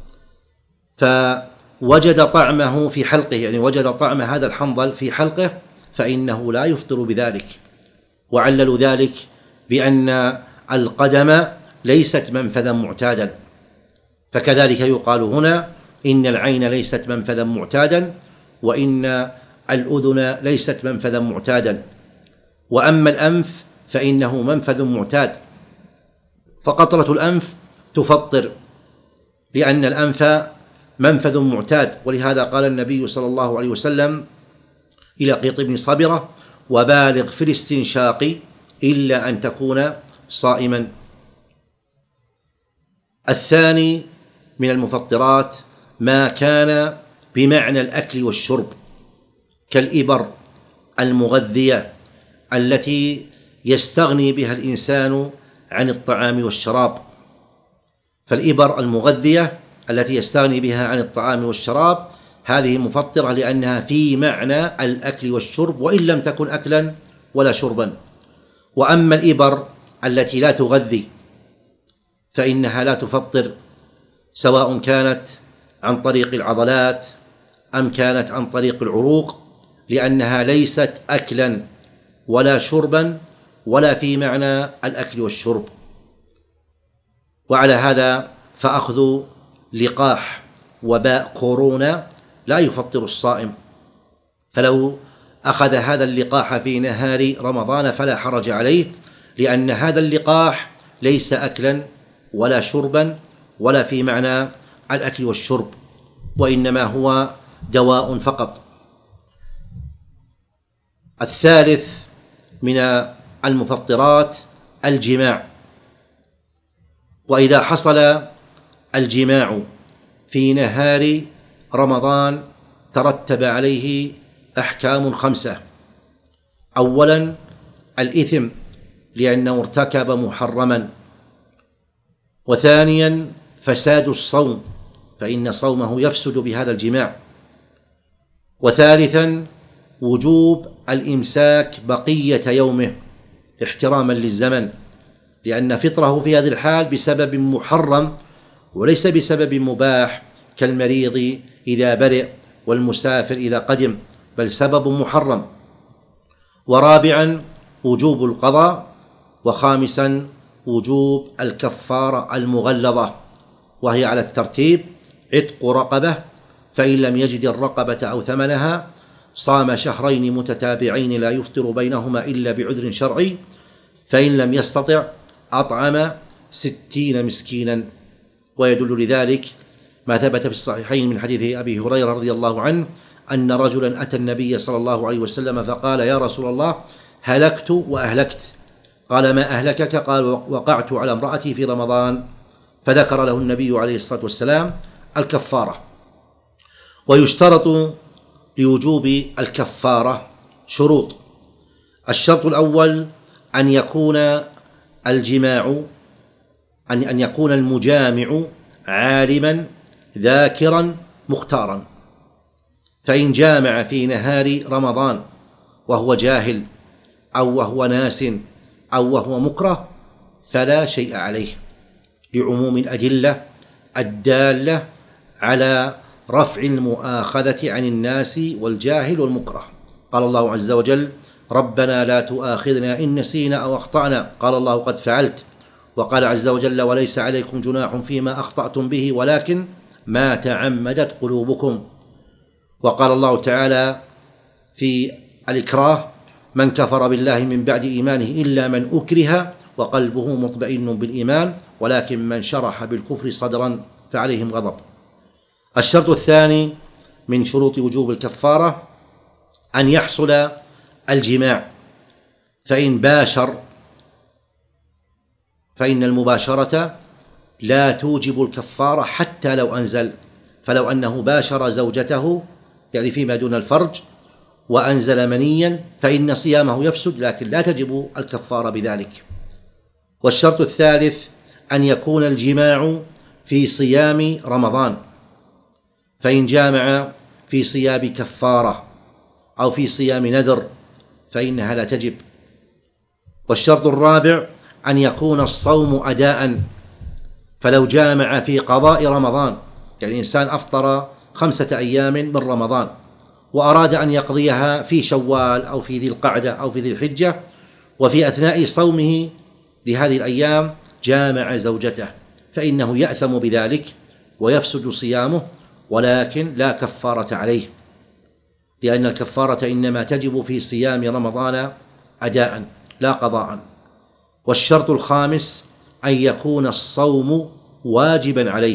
فوجد طعمه في حلقه، يعني وجد طعم هذا الحنظل في حلقه، فإنه لا يفطر بذلك. وعللوا ذلك بأن القدم ليست منفذا معتادا، فكذلك يقال هنا إن العين ليست منفذا معتادا، وإن الأذن ليست منفذا معتادا. وأما الأنف فإنه منفذ معتاد، فقطرة الأنف تفطر لأن الأنف منفذ معتاد. ولهذا قال النبي صلى الله عليه وسلم إلى قيط بن صبرة: وبالغ في الاستنشاق إلا أن تكون صائما. الثاني من المفطرات ما كان بمعنى الأكل والشرب، كالإبر المغذية التي يستغني بها الإنسان عن الطعام والشراب. فالإبر المغذية التي يستغني بها عن الطعام والشراب هذه مفطرة لأنها في معنى الأكل والشرب وإن لم تكن أكلا ولا شربا. وأما الإبر التي لا تغذي فإنها لا تفطر، سواء كانت عن طريق العضلات أم كانت عن طريق العروق، لأنها ليست أكلا ولا شربا ولا في معنى الأكل والشرب. وعلى هذا فأخذ لقاح وباء كورونا لا يفطر الصائم، فلو أخذ هذا اللقاح في نهار رمضان فلا حرج عليه، لأن هذا اللقاح ليس أكلا ولا شربا ولا في معنى الأكل والشرب، وإنما هو دواء فقط. الثالث من المفطرات الجماع، وإذا حصل الجماع في نهار رمضان ترتب عليه أحكام خمسة. أولا الإثم لأنه ارتكب محرما، وثانيا فساد الصوم، فإن صومه يفسد بهذا الجماع. وثالثا وجوب الإمساك بقية يومه احتراما للزمن، لأن فطره في هذه الحال بسبب محرم وليس بسبب مباح كالمريض إذا برئ والمسافر إذا قدم، بل سبب محرم. ورابعا وجوب القضاء. وخامسا وجوب الكفارة المغلظة، وهي على الترتيب: عتق رقبة، فإن لم يجد الرقبة أو ثمنها صام شهرين متتابعين لا يفطر بينهما إلا بعذر شرعي، فإن لم يستطع أطعم ستين مسكينا. ويدل لذلك ما ثبت في الصحيحين من حديث أبي هريرة رضي الله عنه أن رجلا أتى النبي صلى الله عليه وسلم فقال: يا رسول الله، هلكت وأهلكت. قال: ما أهلكك؟ قال: وقعت على امرأتي في رمضان. فذكر له النبي عليه الصلاة والسلام الكفارة. ويشترط لوجوب الكفارة شروط. الشرط الأول أن يكون الجماع أن أن يكون المجامع عالما ذاكرا مختارا، فإن جامع في نهار رمضان وهو جاهل أو وهو ناس أو وهو مكره فلا شيء عليه، لعموم الأدلة الدالة على رفع المؤاخذة عن الناس والجاهل والمكره. قال الله عز وجل: ربنا لا تؤاخذنا إن نسينا أو أخطأنا. قال الله: قد فعلت. وقال عز وجل: وليس عليكم جناح فيما أخطأتم به ولكن ما تعمدت قلوبكم. وقال الله تعالى في الإكراه: من كفر بالله من بعد إيمانه إلا من أكره وقلبه مطمئن بالإيمان ولكن من شرح بالكفر صدرا فعليهم غضب. الشرط الثاني من شروط وجوب الكفارة أن يحصل الجماع، فإن باشر فإن المباشرة لا توجب الكفارة حتى لو أنزل، فلو أنه باشر زوجته يعني فيما دون الفرج وأنزل منيا فإن صيامه يفسد، لكن لا تجب الكفارة بذلك. والشرط الثالث أن يكون الجماع في صيام رمضان، فإن جامع في صيام كفارة أو في صيام نذر فإنها لا تجب. والشرط الرابع أن يكون الصوم أداء، فلو جامع في قضاء رمضان، يعني إنسان أفطر خمسة أيام من رمضان وأراد أن يقضيها في شوال أو في ذي القعدة أو في ذي الحجة، وفي أثناء صومه لهذه الأيام جامع زوجته، فإنه يأثم بذلك ويفسد صيامه، ولكن لا كفارة عليه، لأن الكفارة إنما تجب في صيام رمضان أداء لا قضاء. والشرط الخامس أن يكون الصوم واجبا عليه،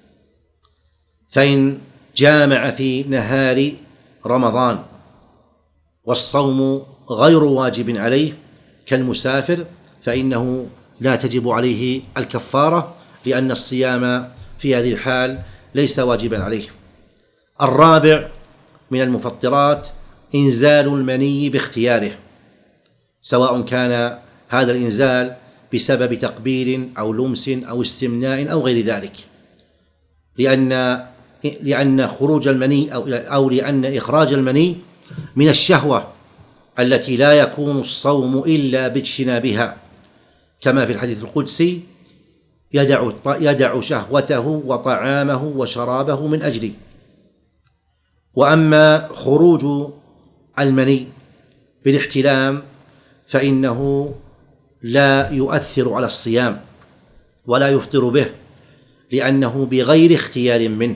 فإن جامع في نهار رمضان والصوم غير واجب عليه كالمسافر فإنه لا تجب عليه الكفارة، لأن الصيام في هذه الحال ليس واجبا عليه. الرابع من المفطرات إنزال المني باختياره، سواء كان هذا الإنزال بسبب تقبيل أو لمس أو استمناء أو غير ذلك، لأن لأن خروج المني أو أو لأن إخراج المني من الشهوة التي لا يكون الصوم إلا باجتنابها، كما في الحديث القدسي: يدع يدع شهوته وطعامه وشرابه من أجلي. وأما خروج المني بالاحتلام فإنه لا يؤثر على الصيام ولا يفطر به، لأنه بغير اختيار منه،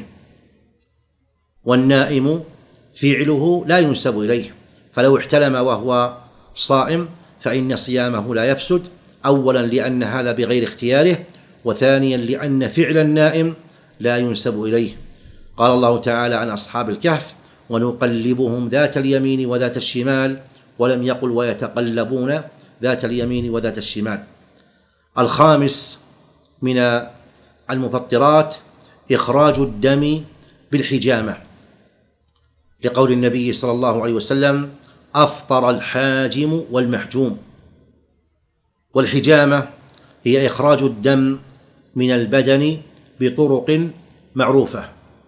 والنائم فعله لا ينسب إليه، فلو احتلم وهو صائم فإن صيامه لا يفسد، أولا لأن هذا بغير اختياره، وثانيا لأن فعل النائم لا ينسب إليه. قال الله تعالى عن أصحاب الكهف: ونقلبهم ذات اليمين وذات الشمال، ولم يقل ويتقلبون ذات اليمين وذات الشمال. الخامس من المفطرات إخراج الدم بالحجامة، لقول النبي صلى الله عليه وسلم: أفطر الحاجم والمحجوم. والحجامة هي إخراج الدم من البدن بطرق معروفة.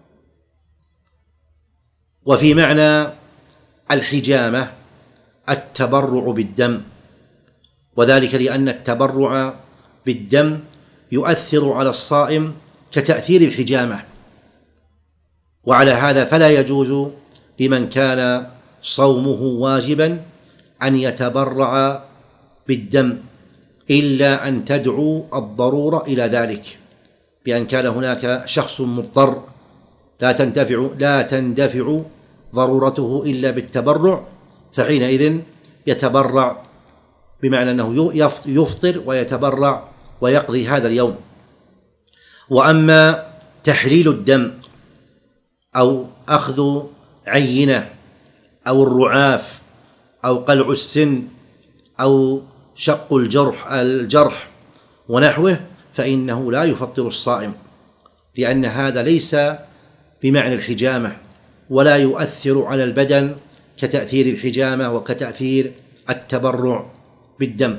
وفي معنى الحجامة التبرع بالدم، وذلك لأن التبرع بالدم يؤثر على الصائم كتأثير الحجامة، وعلى هذا فلا يجوز لمن كان صومه واجبا أن يتبرع بالدم إلا أن تدعو الضرورة إلى ذلك، بأن كان هناك شخص مضطر لا تندفع لا تندفع ضرورته إلا بالتبرع، فحينئذ يتبرع، بمعنى أنه يفطر ويتبرع ويقضي هذا اليوم. وأما تحليل الدم أو أخذ عينة أو الرعاف أو قلع السن أو شق الجرح الجرح ونحوه فإنه لا يفطر الصائم، لأن هذا ليس بمعنى الحجامة ولا يؤثر على البدن كتأثير الحجامة وكتأثير التبرع بالدم.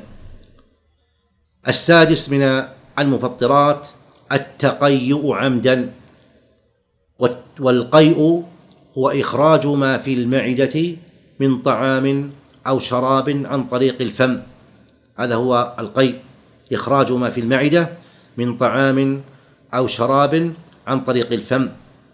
السادس من المفطرات التقيؤ عمدا، والقيء هو إخراج ما في المعدة من طعام أو شراب عن طريق الفم، هذا هو القيء، إخراج ما في المعدة من طعام أو شراب عن طريق الفم.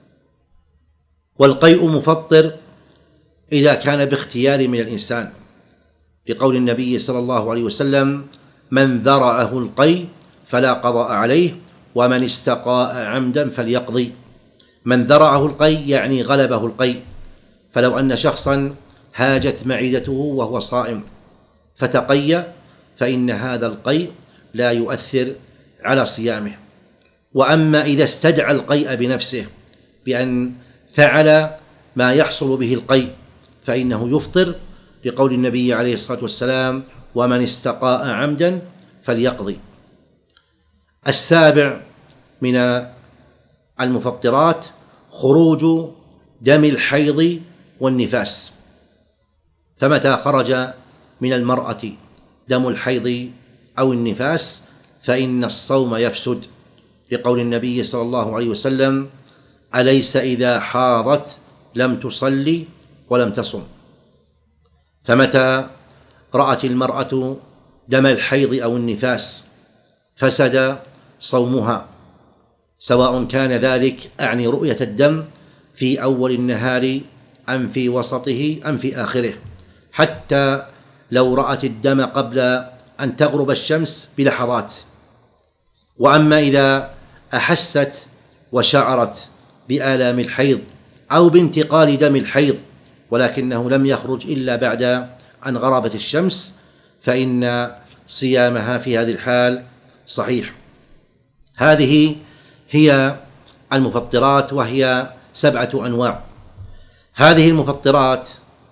والقيء مفطر إذا كان باختيار من الإنسان، لقول النبي صلى الله عليه وسلم: من ذرعه القيء فلا قضاء عليه ومن استقاء عمدا فليقضي. من ذرعه القيء يعني غلبه القيء، فلو أن شخصا هاجت معدته وهو صائم فتقي فإن هذا القيء لا يؤثر على صيامه. وأما إذا استدعى القيء بنفسه بأن فعل ما يحصل به القيء فإنه يفطر، لقول النبي عليه الصلاة والسلام: ومن استقاء عمدا فليقضي. السابع من المفطرات خروج دم الحيض والنفاس، فمتى خرج من المرأة دم الحيض أو النفاس فإن الصوم يفسد، لقول النبي صلى الله عليه وسلم: أليس إذا حاضت لم تصلي ولم تصم. فمتى رأت المرأة دم الحيض أو النفاس فسد صومها، سواء كان ذلك أعني رؤية الدم في أول النهار أم في وسطه أم في آخره، حتى لو رأت الدم قبل أن تغرب الشمس بلحظات. وأما إذا أحست وشعرت بآلام الحيض أو بانتقال دم الحيض ولكنه لم يخرج إلا بعد أن غربت الشمس فإن صيامها في هذه الحال صحيح. هذه هي المفطرات، وهي سبعة أنواع. هذه المفطرات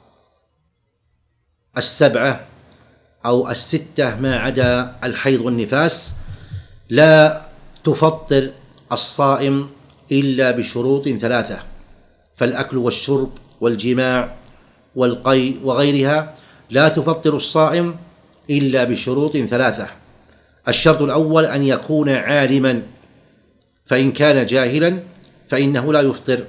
السبعة أو الستة ما عدا الحيض والنفاس لا تفطر الصائم إلا بشروط ثلاثة، فالأكل والشرب والجماع والقيء وغيرها لا تفطر الصائم إلا بشروط ثلاثة. الشرط الأول أن يكون عالما، فإن كان جاهلا فإنه لا يفطر،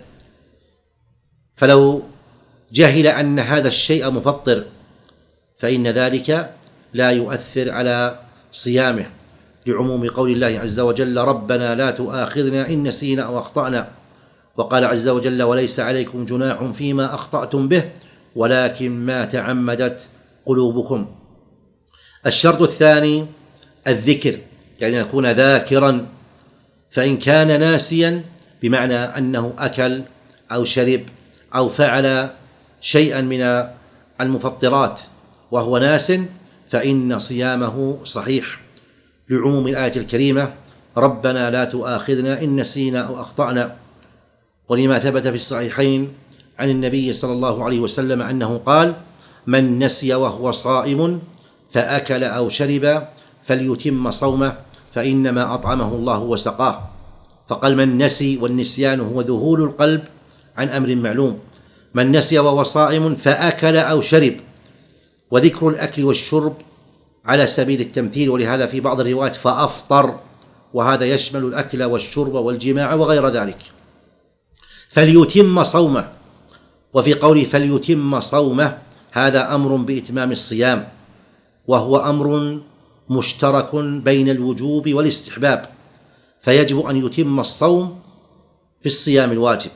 فلو جهل أن هذا الشيء مفطر فإن ذلك لا يؤثر على صيامه، لعموم قول الله عز وجل: ربنا لا تؤاخذنا إن نسينا أو أخطأنا، وقال عز وجل: وليس عليكم جناح فيما أخطأتم به ولكن ما تعمدت قلوبكم. الشرط الثاني الذكر، يعني يكون ذاكرا، فإن كان ناسيا بمعنى أنه أكل أو شرب أو فعل شيئا من المفطرات وهو ناس فإن صيامه صحيح، لعموم الآية الكريمة: ربنا لا تؤاخذنا إن نسينا أو أخطأنا، ولما ثبت في الصحيحين عن النبي صلى الله عليه وسلم أنه قال: من نسي وهو صائم فأكل أو شرب فليتم صومه فإنما أطعمه الله وسقاه. فقال من نسي، والنسيان هو ذهول القلب عن أمر معلوم، من نسي وهو صائم فأكل أو شرب، وذكر الأكل والشرب على سبيل التمثيل، ولهذا في بعض الروايات فأفطر، وهذا يشمل الأكل والشرب والجماع وغير ذلك. فليتم صومه. وفي قوله فليتم صومه هذا أمر بإتمام الصيام، وهو أمر مشترك بين الوجوب والاستحباب، فيجب أن يتم الصوم في الصيام الواجب،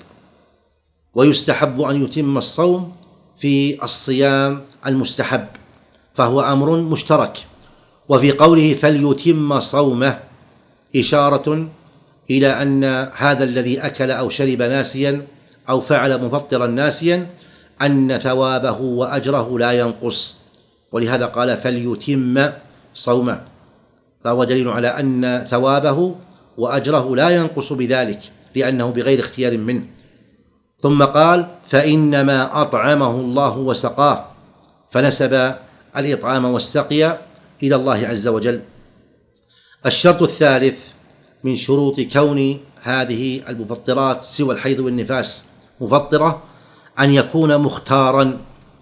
ويستحب أن يتم الصوم في الصيام المستحب، فهو أمر مشترك. وفي قوله فليتم صومه إشارة إلى أن هذا الذي أكل أو شرب ناسيا أو فعل مفطرا ناسيا أن ثوابه وأجره لا ينقص، ولهذا قال فليتم صومه، فهو دليل على أن ثوابه وأجره لا ينقص بذلك لأنه بغير اختيار منه. ثم قال فإنما أطعمه الله وسقاه، فنسب الإطعام والسقي إلى الله عز وجل. الشرط الثالث من شروط كون هذه المفطرات سوى الحيض والنفاس مفطرة أن يكون مختارا،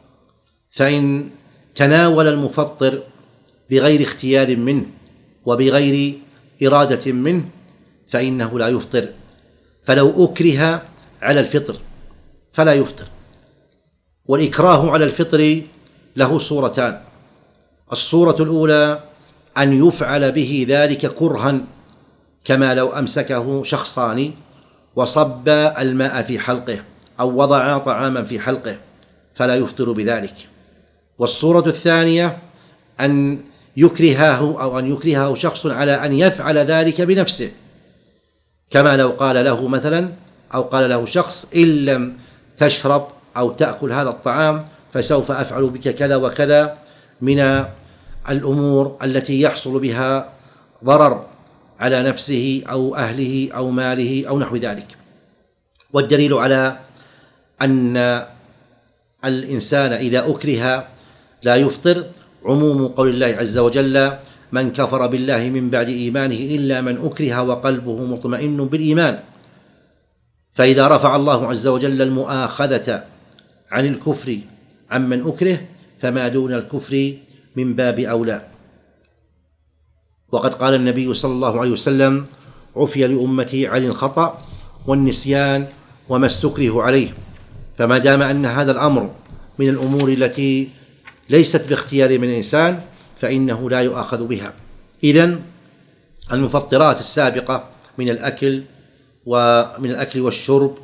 فإن تناول المفطر بغير اختيار منه وبغير إرادة منه فإنه لا يفطر، فلو أكره على الفطر فلا يفطر. والإكراه على الفطر له صورتان: الصورة الأولى أن يفعل به ذلك كرها، كما لو أمسكه شخصان وصب الماء في حلقه أو وضع طعاما في حلقه فلا يفطر بذلك. والصورة الثانية أن يكرهه أو أن يكرهه شخص على أن يفعل ذلك بنفسه، كما لو قال له مثلا أو قال له شخص إن لم تشرب أو تأكل هذا الطعام فسوف أفعل بك كذا وكذا من الأمور التي يحصل بها ضرر على نفسه أو أهله أو ماله أو نحو ذلك. والدليل على أن الإنسان إذا أكره لا يفطر عموم قول الله عز وجل من كفر بالله من بعد إيمانه إلا من أكره وقلبه مطمئن بالإيمان. فإذا رفع الله عز وجل المؤاخذة عن الكفر عمن أكره فما دون الكفر من باب أولى. وقد قال النبي صلى الله عليه وسلم عفي لأمتي عن الخطأ والنسيان وما استكره عليه، فما دام أن هذا الأمر من الأمور التي ليست باختيار من الإنسان فإنه لا يؤاخذ بها. إذن المفطرات السابقة من الأكل ومن الأكل والشرب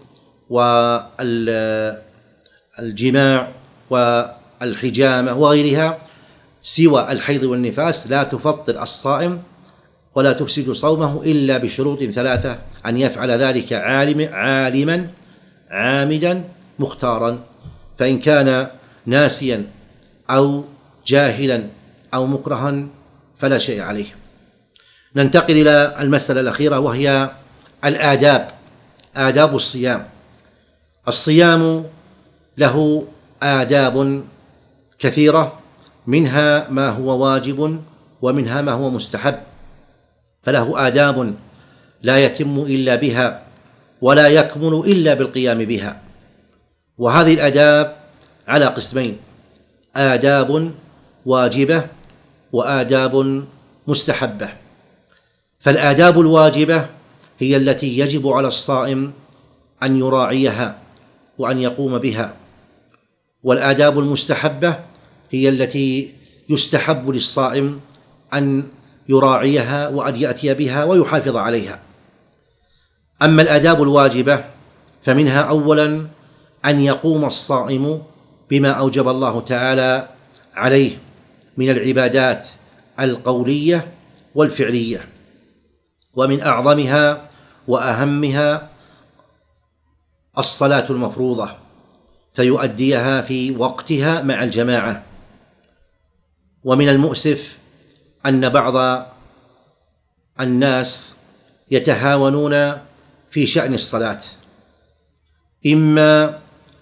والجماع والحجامة وغيرها سوى الحيض والنفاس لا تفطر الصائم ولا تفسد صومه إلا بشروط ثلاثة: أن يفعل ذلك عالم عالما عامدا مختارا، فإن كان ناسيا أو جاهلا أو مكرها فلا شيء عليه. ننتقل إلى المسألة الأخيرة وهي الآداب، آداب الصيام. الصيام له آداب كثيرة، منها ما هو واجب ومنها ما هو مستحب، فله آداب لا يتم إلا بها ولا يكمل إلا بالقيام بها. وهذه الآداب على قسمين: آداب واجبة وآداب مستحبة. فالآداب الواجبة هي التي يجب على الصائم أن يراعيها وأن يقوم بها، والآداب المستحبة هي التي يستحب للصائم أن يراعيها وأن يأتي بها ويحافظ عليها. أما الآداب الواجبة فمنها أولا أن يقوم الصائم بما أوجب الله تعالى عليه من العبادات القولية والفعلية، ومن أعظمها وأهمها الصلاة المفروضة، فيؤديها في وقتها مع الجماعة. ومن المؤسف أن بعض الناس يتهاونون في شأن الصلاة، إما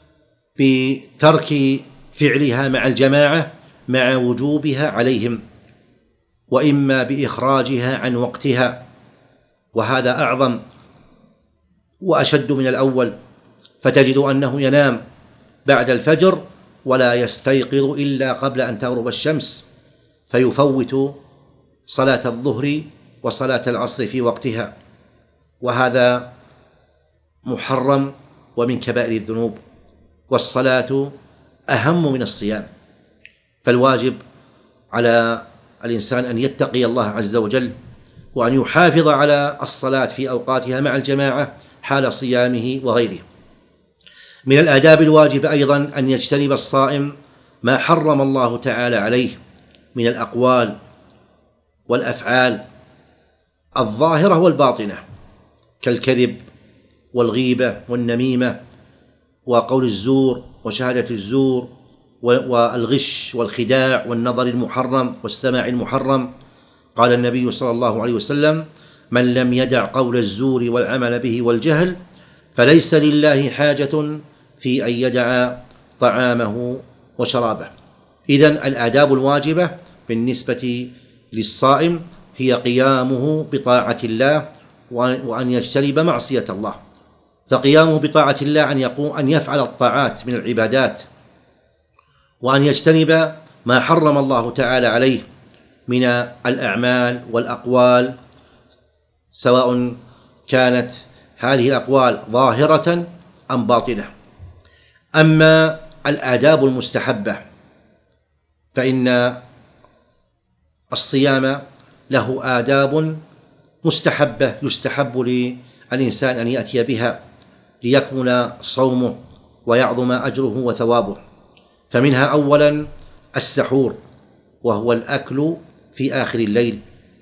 بترك فعلها مع الجماعة مع وجوبها عليهم، وإما بإخراجها عن وقتها، وهذا أعظم وأشد من الأول، فتجد أنه ينام بعد الفجر ولا يستيقظ إلا قبل أن تغرب الشمس، فيفوت صلاة الظهر وصلاة العصر في وقتها، وهذا محرم ومن كبائر الذنوب، والصلاة أهم من الصيام. فالواجب على الإنسان أن يتقي الله عز وجل، وأن يحافظ على الصلاة في أوقاتها مع الجماعة حال صيامه وغيره. من الآداب الواجبة أيضا أن يجتنب الصائم ما حرم الله تعالى عليه من الأقوال والأفعال الظاهرة والباطنة، كالكذب والغيبة والنميمة وقول الزور وشهادة الزور والغش والخداع والنظر المحرم والسماع المحرم. قال النبي صلى الله عليه وسلم: من لم يدع قول الزور والعمل به والجهل فليس لله حاجة في أن يدع طعامه وشرابه. إذن الآداب الواجبة بالنسبة للصائم هي قيامه بطاعة الله وأن يجتنب معصية الله. فقيامه بطاعة الله أن يقوم أن يفعل الطاعات من العبادات، وأن يجتنب ما حرم الله تعالى عليه من الأعمال والأقوال، سواء كانت هذه الأقوال ظاهرة أم باطنة. أما الآداب المستحبة فإن الصيام له آداب مستحبة يستحب للإنسان أن يأتي بها ليكمل صومه ويعظم أجره وثوابه. فمنها أولا السحور، وهو الأكل في آخر الليل،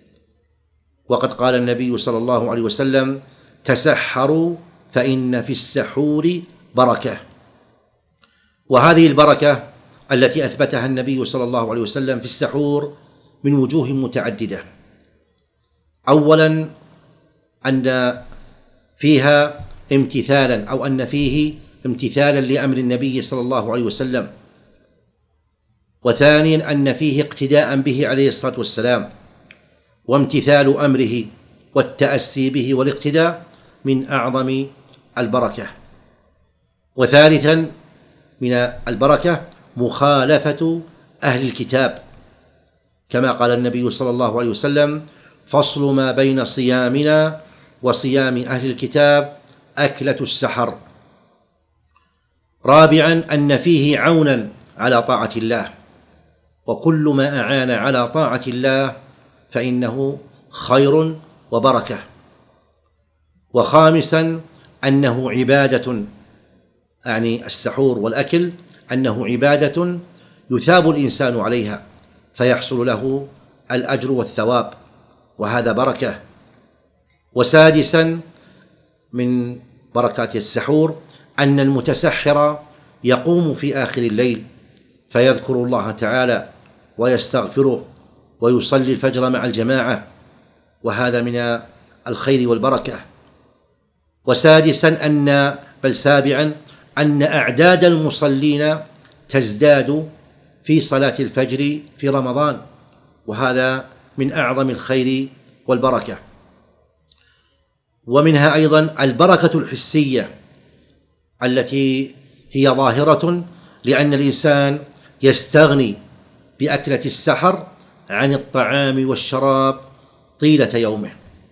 وقد قال النبي صلى الله عليه وسلم: تسحروا فإن في السحور بركة. وهذه البركة التي أثبتها النبي صلى الله عليه وسلم في السحور من وجوه متعددة. أولا أن فيها امتثالا أو أن فيه امتثالا لأمر النبي صلى الله عليه وسلم، وثانيا أن فيه اقتداء به عليه الصلاة والسلام، وامتثال أمره والتأسي به والاقتداء من أعظم البركة. وثالثا من البركة مخالفة أهل الكتاب، كما قال النبي صلى الله عليه وسلم: فصل ما بين صيامنا وصيام أهل الكتاب أكلة السحر. رابعا أن فيه عونا على طاعة الله، وكل ما أعان على طاعة الله فإنه خير وبركة. وخامسا أنه عبادة، يعني السحور والأكل أنه عبادة يثاب الإنسان عليها فيحصل له الأجر والثواب، وهذا بركة. وسادسا من بركات السحور أن المتسحر يقوم في آخر الليل فيذكر الله تعالى ويستغفره ويصلي الفجر مع الجماعة، وهذا من الخير والبركة. وسادسا أن بل سابعا أن أعداد المصلين تزداد في صلاة الفجر في رمضان، وهذا من أعظم الخير والبركة. ومنها أيضا البركة الحسية التي هي ظاهرة، لأن الإنسان يستغني بأكلة السحر عن الطعام والشراب طيلة يومه،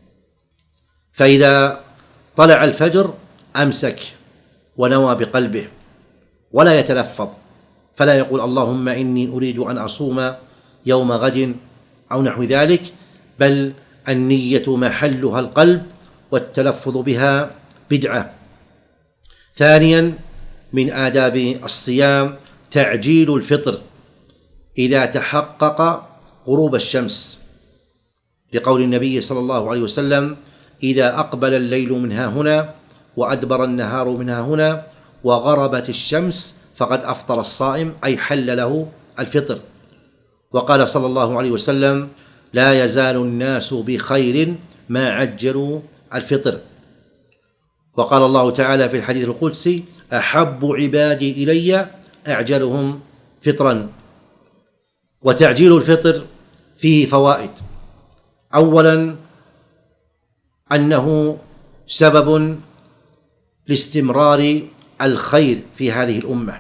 فإذا طلع الفجر أمسك ونوى بقلبه ولا يتلفظ، فلا يقول اللهم إني أريد أن أصوم يوم غد أو نحو ذلك، بل النية محلها القلب والتلفظ بها بدعة. ثانيا من آداب الصيام تعجيل الفطر إذا تحقق غروب الشمس، لقول النبي صلى الله عليه وسلم: إذا أقبل الليل من ها هنا وأدبر النهار من ها هنا وغربت الشمس فقد أفطر الصائم، أي حل له الفطر. وقال صلى الله عليه وسلم: لا يزال الناس بخير ما عجلوا الفطر. وقال الله تعالى في الحديث القدسي: أحب عبادي إلي أعجلهم فطرا. وتعجيل الفطر فيه فوائد: أولا أنه سبب لاستمرار الخير في هذه الأمة،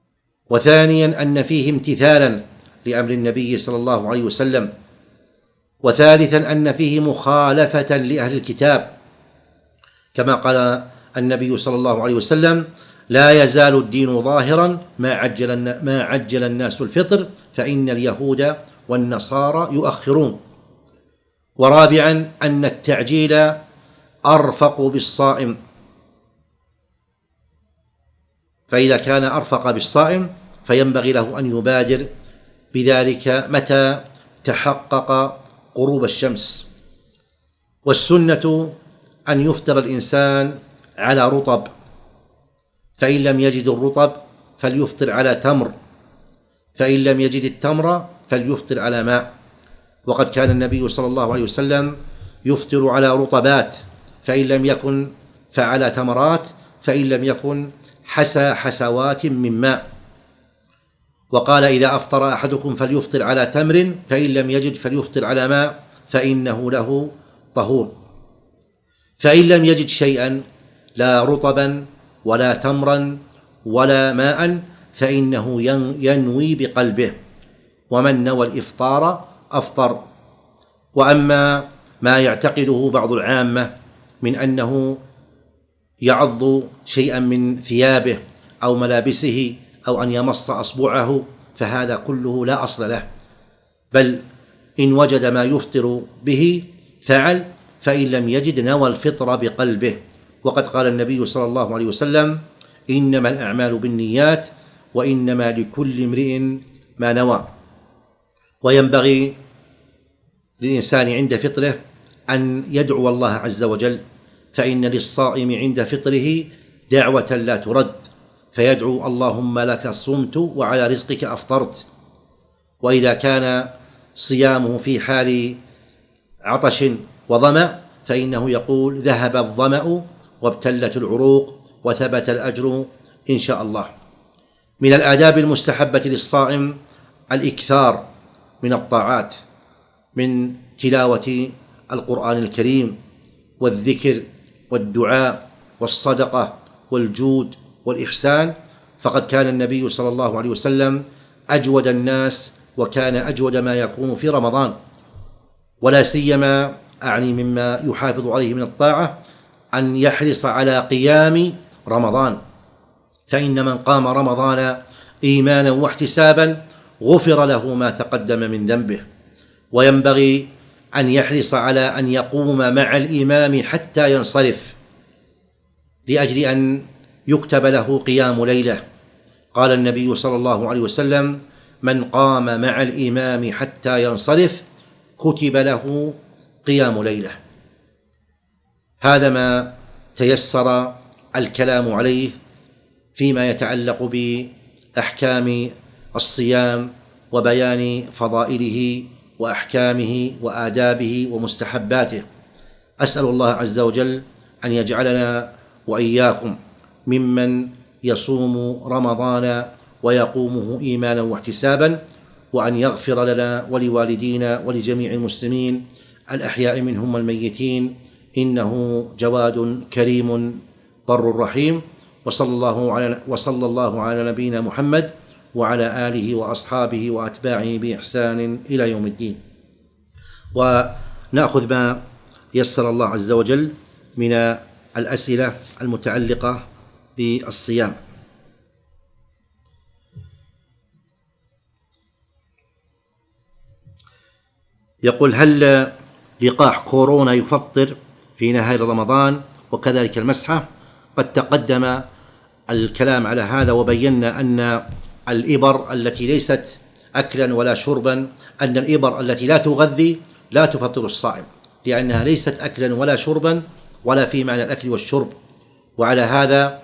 وثانيا أن فيه امتثالا لأمر النبي صلى الله عليه وسلم، وثالثا أن فيه مخالفة لأهل الكتاب، كما قال النبي صلى الله عليه وسلم: لا يزال الدين ظاهرا ما عجل ما عجل الناس الفطر فإن اليهود والنصارى يؤخرون. ورابعا أن التعجيل أرفق بالصائم، فإذا كان أرفق بالصائم فينبغي له أن يبادر بذلك متى تحقق غروب الشمس. والسنة أن يفطر الإنسان على رطب، فإن لم يجد الرطب فليفطر على تمر، فإن لم يجد التمر فليفطر على ماء. وقد كان النبي صلى الله عليه وسلم يفطر على رطبات، فإن لم يكن فعلى تمرات، فإن لم يكن حسى حسوات من ماء. وقال: إذا أفطر أحدكم فليفطر على تمر، فإن لم يجد فليفطر على ماء فإنه له طهور. فإن لم يجد شيئا لا رطبا ولا تمرا ولا ماء فإنه ينوي بقلبه، ومن نوى الإفطار أفطر. وأما ما يعتقده بعض العامة من أنه يعض شيئا من ثيابه أو ملابسه أو أن يمص أصبعه فهذا كله لا أصل له، بل إن وجد ما يفطر به فعل، فإن لم يجد نوى الفطر بقلبه. وقد قال النبي صلى الله عليه وسلم: إنما الأعمال بالنيات وإنما لكل امرئ ما نوى. وينبغي للإنسان عند فطره أن يدعو الله عز وجل، فإن للصائم عند فطره دعوة لا ترد، فيدعو: اللهم لك صمت وعلى رزقك أفطرت. وإذا كان صيامه في حال عطش وظمأ فإنه يقول: ذهب الظمأ وابتلت العروق وثبت الأجر إن شاء الله. من الآداب المستحبة للصائم الإكثار من الطاعات، من تلاوة القرآن الكريم والذكر والدعاء والصدقة والجود والإحسان، فقد كان النبي صلى الله عليه وسلم أجود الناس، وكان أجود ما يكون في رمضان، ولا سيما أعني مما يحافظ عليه من الطاعة أن يحرص على قيام رمضان، فإن من قام رمضان إيمانا واحتسابا غفر له ما تقدم من ذنبه. وينبغي أن يحرص على أن يقوم مع الإمام حتى ينصرف لأجل أن يكتب له قيام ليلة. قال النبي صلى الله عليه وسلم: من قام مع الإمام حتى ينصرف كتب له قيام ليلة. هذا ما تيسر الكلام عليه فيما يتعلق بأحكام الصيام وبيان فضائله وأحكامه وآدابه ومستحباته. أسأل الله عز وجل أن يجعلنا وإياكم ممن يصوم رمضان ويقومه إيمانا واحتسابا، وأن يغفر لنا ولوالدينا ولجميع المسلمين الأحياء منهم والميتين، إنه جواد كريم بر رحيم. وصلى الله على وصلى الله على نبينا محمد وعلى آله وأصحابه وأتباعه بإحسان إلى يوم الدين. ونأخذ ما يسر الله عز وجل من الأسئلة المتعلقة بالصيام. يقول: هل لقاح كورونا يفطر في نهاية رمضان وكذلك المسحة؟ قد تقدم الكلام على هذا وبينا أن الإبر التي ليست أكلا ولا شربا، أن الإبر التي لا تغذي لا تفطر الصائم، لأنها ليست أكلا ولا شربا ولا في معنى الأكل والشرب. وعلى هذا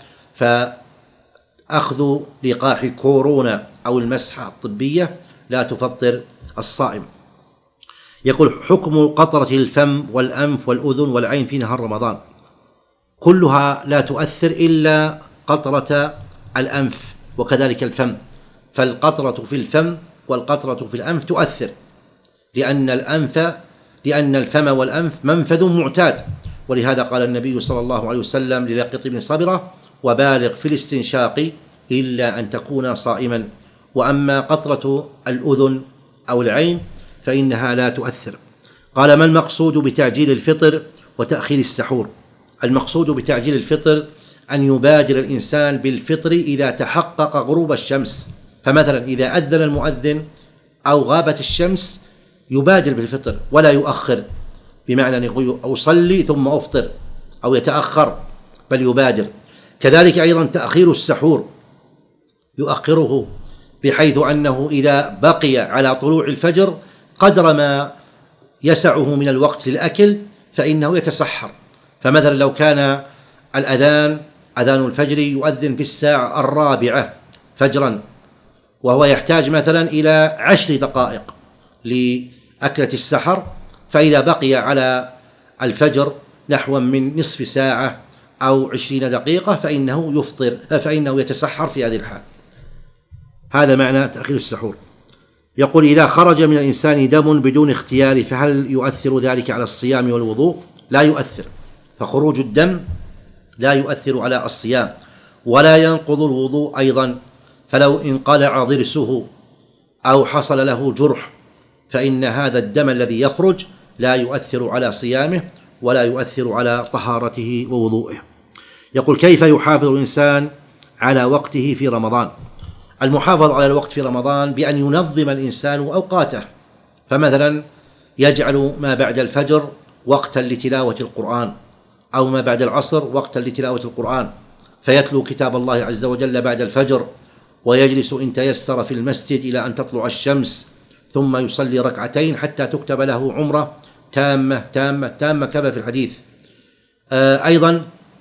فأخذ لقاح كورونا أو المسحة الطبية لا تفطر الصائم. يقول: حكم قطرة الفم والأنف والأذن والعين في نهار رمضان؟ كلها لا تؤثر إلا قطرة الأنف وكذلك الفم، فالقطرة في الفم والقطرة في الأنف تؤثر، لأن الأنف لأن الفم والأنف منفذ معتاد، ولهذا قال النبي صلى الله عليه وسلم للقيط بن صبرة: وبالغ في الاستنشاق إلا أن تكون صائما. وأما قطرة الأذن أو العين فإنها لا تؤثر. قال: ما المقصود بتعجيل الفطر وتأخير السحور؟ المقصود بتعجيل الفطر أن يبادر الإنسان بالفطر إذا تحقق غروب الشمس، فمثلا إذا أذن المؤذن أو غابت الشمس يبادر بالفطر ولا يؤخر، بمعنى أن يقول أصلي ثم أفطر أو يتأخر، بل يبادر. كذلك أيضا تأخير السحور يؤخره، بحيث أنه إذا بقي على طلوع الفجر قدر ما يسعه من الوقت للأكل فإنه يتسحر. فمثلا لو كان الأذان أذان الفجر يؤذن في الساعة الرابعة فجرا، وهو يحتاج مثلا إلى عشر دقائق لأكلة السحر، فإذا بقي على الفجر نحو من نصف ساعة أو عشرين دقيقة فإنه يفطر، فإنه يتسحر في هذه الحال. هذا معنى تأخير السحور. يقول: إذا خرج من الإنسان دم بدون اختيار فهل يؤثر ذلك على الصيام والوضوء؟ لا يؤثر، فخروج الدم لا يؤثر على الصيام ولا ينقض الوضوء أيضا. فلو انقلع ضرسه أو حصل له جرح فإن هذا الدم الذي يخرج لا يؤثر على صيامه ولا يؤثر على طهارته ووضوئه. يقول: كيف يحافظ الإنسان على وقته في رمضان؟ المحافظة على الوقت في رمضان بأن ينظم الإنسان أوقاته، فمثلا يجعل ما بعد الفجر وقتا لتلاوة القرآن، أو ما بعد العصر وقتا لتلاوة القرآن، فيتلو كتاب الله عز وجل بعد الفجر، ويجلس إن تيسر في المسجد إلى أن تطلع الشمس، ثم يصلي ركعتين حتى تكتب له عمرة تامة تامة تامة كما في الحديث. أيضا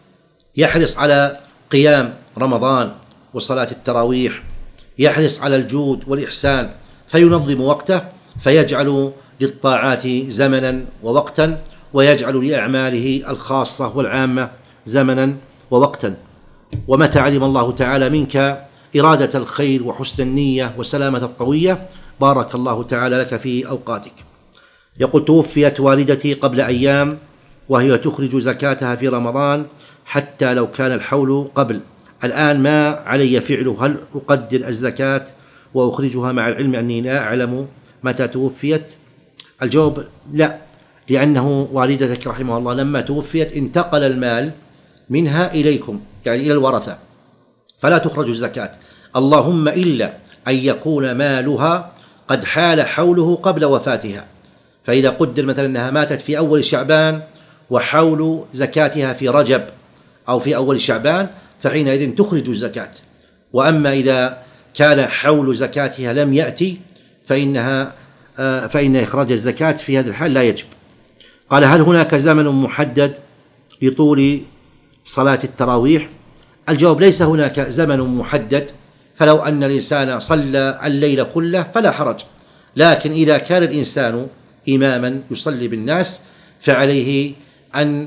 يحرص على قيام رمضان وصلاة التراويح، يحرص على الجود والإحسان، فينظم وقته، فيجعل للطاعات زمنا ووقتا، ويجعل لأعماله الخاصة والعامة زمنا ووقتا. ومتى علم الله تعالى منك إرادة الخير وحسن النية وسلامة الطوية بارك الله تعالى لك في أوقاتك. يقول: توفيت والدتي قبل أيام وهي تخرج زكاتها في رمضان حتى لو كان الحول قبل، الآن ما علي فعله؟ هل أقدر الزكاة وأخرجها مع العلم أني لا أعلم متى توفيت؟ الجواب: لا، لأنه والدتك رحمه الله لما توفيت انتقل المال منها إليكم، يعني إلى الورثة، فلا تخرج الزكاة، اللهم إلا أن يكون مالها قد حال حوله قبل وفاتها. فإذا قدر مثلا أنها ماتت في أول شعبان وحول زكاتها في رجب أو في أول شعبان فحينئذ تخرج الزكاة. وأما إذا كان حول زكاتها لم يأتي فإنها فإن إخراج الزكاة في هذا الحال لا يجب. قال: هل هناك زمن محدد لطول صلاة التراويح؟ الجواب: ليس هناك زمن محدد، فلو أن الإنسان صلى الليل كله فلا حرج، لكن إذا كان الإنسان إماما يصلي بالناس فعليه أن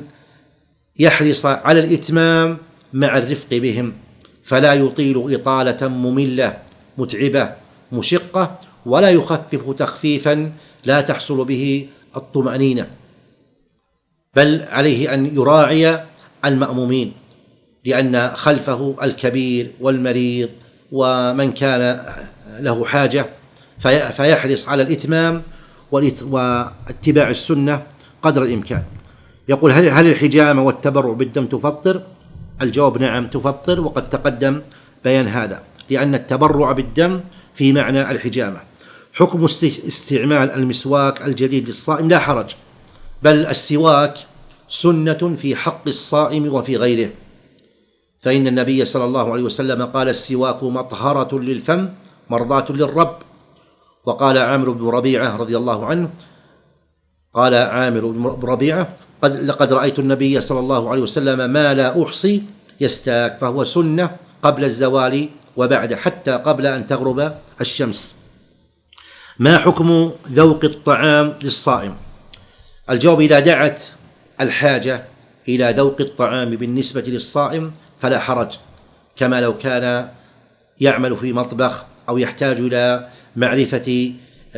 يحرص على الإتمام مع الرفق بهم، فلا يطيل إطالة مملة متعبة مشقة، ولا يخفف تخفيفا لا تحصل به الطمأنينة، بل عليه أن يراعي المأمومين، لأن خلفه الكبير والمريض ومن كان له حاجة، فيحرص على الإتمام واتباع السنة قدر الإمكان. يقول: هل الحجامة والتبرع بالدم تفطر؟ الجواب: نعم تفطر، وقد تقدم بيان هذا، لأن التبرع بالدم في معنى الحجامة. حكم استعمال المسواك الجديد للصائم لا حرج، بل السواك سنة في حق الصائم وفي غيره، فإن النبي صلى الله عليه وسلم قال: السواك مطهرة للفم مرضاة للرب. وقال عامر بن ربيعة رضي الله عنه، قال عامر بن ربيعة: قد لقد رأيت النبي صلى الله عليه وسلم ما لا أحصي يستاك، فهو سنة قبل الزوال وبعد، حتى قبل أن تغرب الشمس. ما حكم ذوق الطعام للصائم؟ الجواب: إذا دعت الحاجة إلى ذوق الطعام بالنسبة للصائم فلا حرج، كما لو كان يعمل في مطبخ أو يحتاج إلى معرفة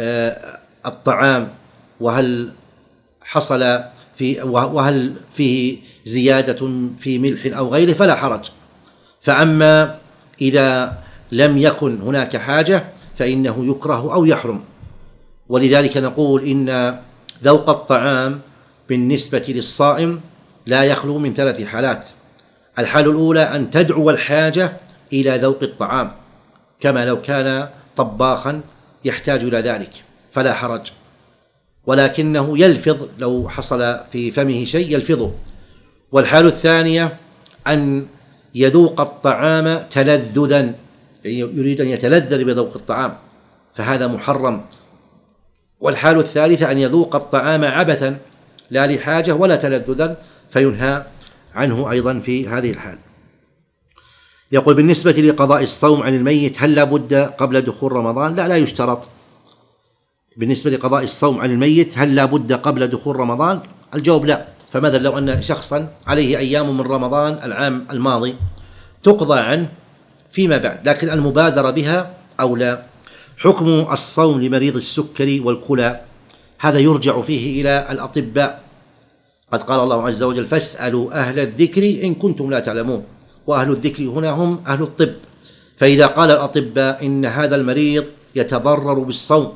الطعام وهل حصل في وهل فيه زيادة في ملح أو غيره فلا حرج. فأما إذا لم يكن هناك حاجة فإنه يكره أو يحرم. ولذلك نقول إن ذوق الطعام بالنسبة للصائم لا يخلو من ثلاث حالات. الحالة الأولى أن تدعو الحاجة إلى ذوق الطعام، كما لو كان طباخا يحتاج إلى ذلك فلا حرج، ولكنه يلفظ لو حصل في فمه شيء يلفظه. والحالة الثانية أن يذوق الطعام تلذذا، يريد أن يتلذذ بذوق الطعام فهذا محرم. والحالة الثالثة أن يذوق الطعام عبثا لا لحاجة ولا تلذذا فينهى عنه أيضا في هذه الحال. يقول بالنسبة لقضاء الصوم عن الميت هل لا بد قبل دخول رمضان؟ لا، لا يشترط. بالنسبة لقضاء الصوم عن الميت هل لا بد قبل دخول رمضان؟ الجواب لا. فماذا لو أن شخصا عليه أيام من رمضان العام الماضي تقضى عنه فيما بعد، لكن المبادرة بها أولى. حكم الصوم لمريض السكري والكلى هذا يرجع فيه إلى الأطباء. قد قال الله عز وجل فاسألوا أهل الذكر إن كنتم لا تعلمون، وأهل الذكر هنا هم أهل الطب. فإذا قال الأطباء إن هذا المريض يتضرر بالصوم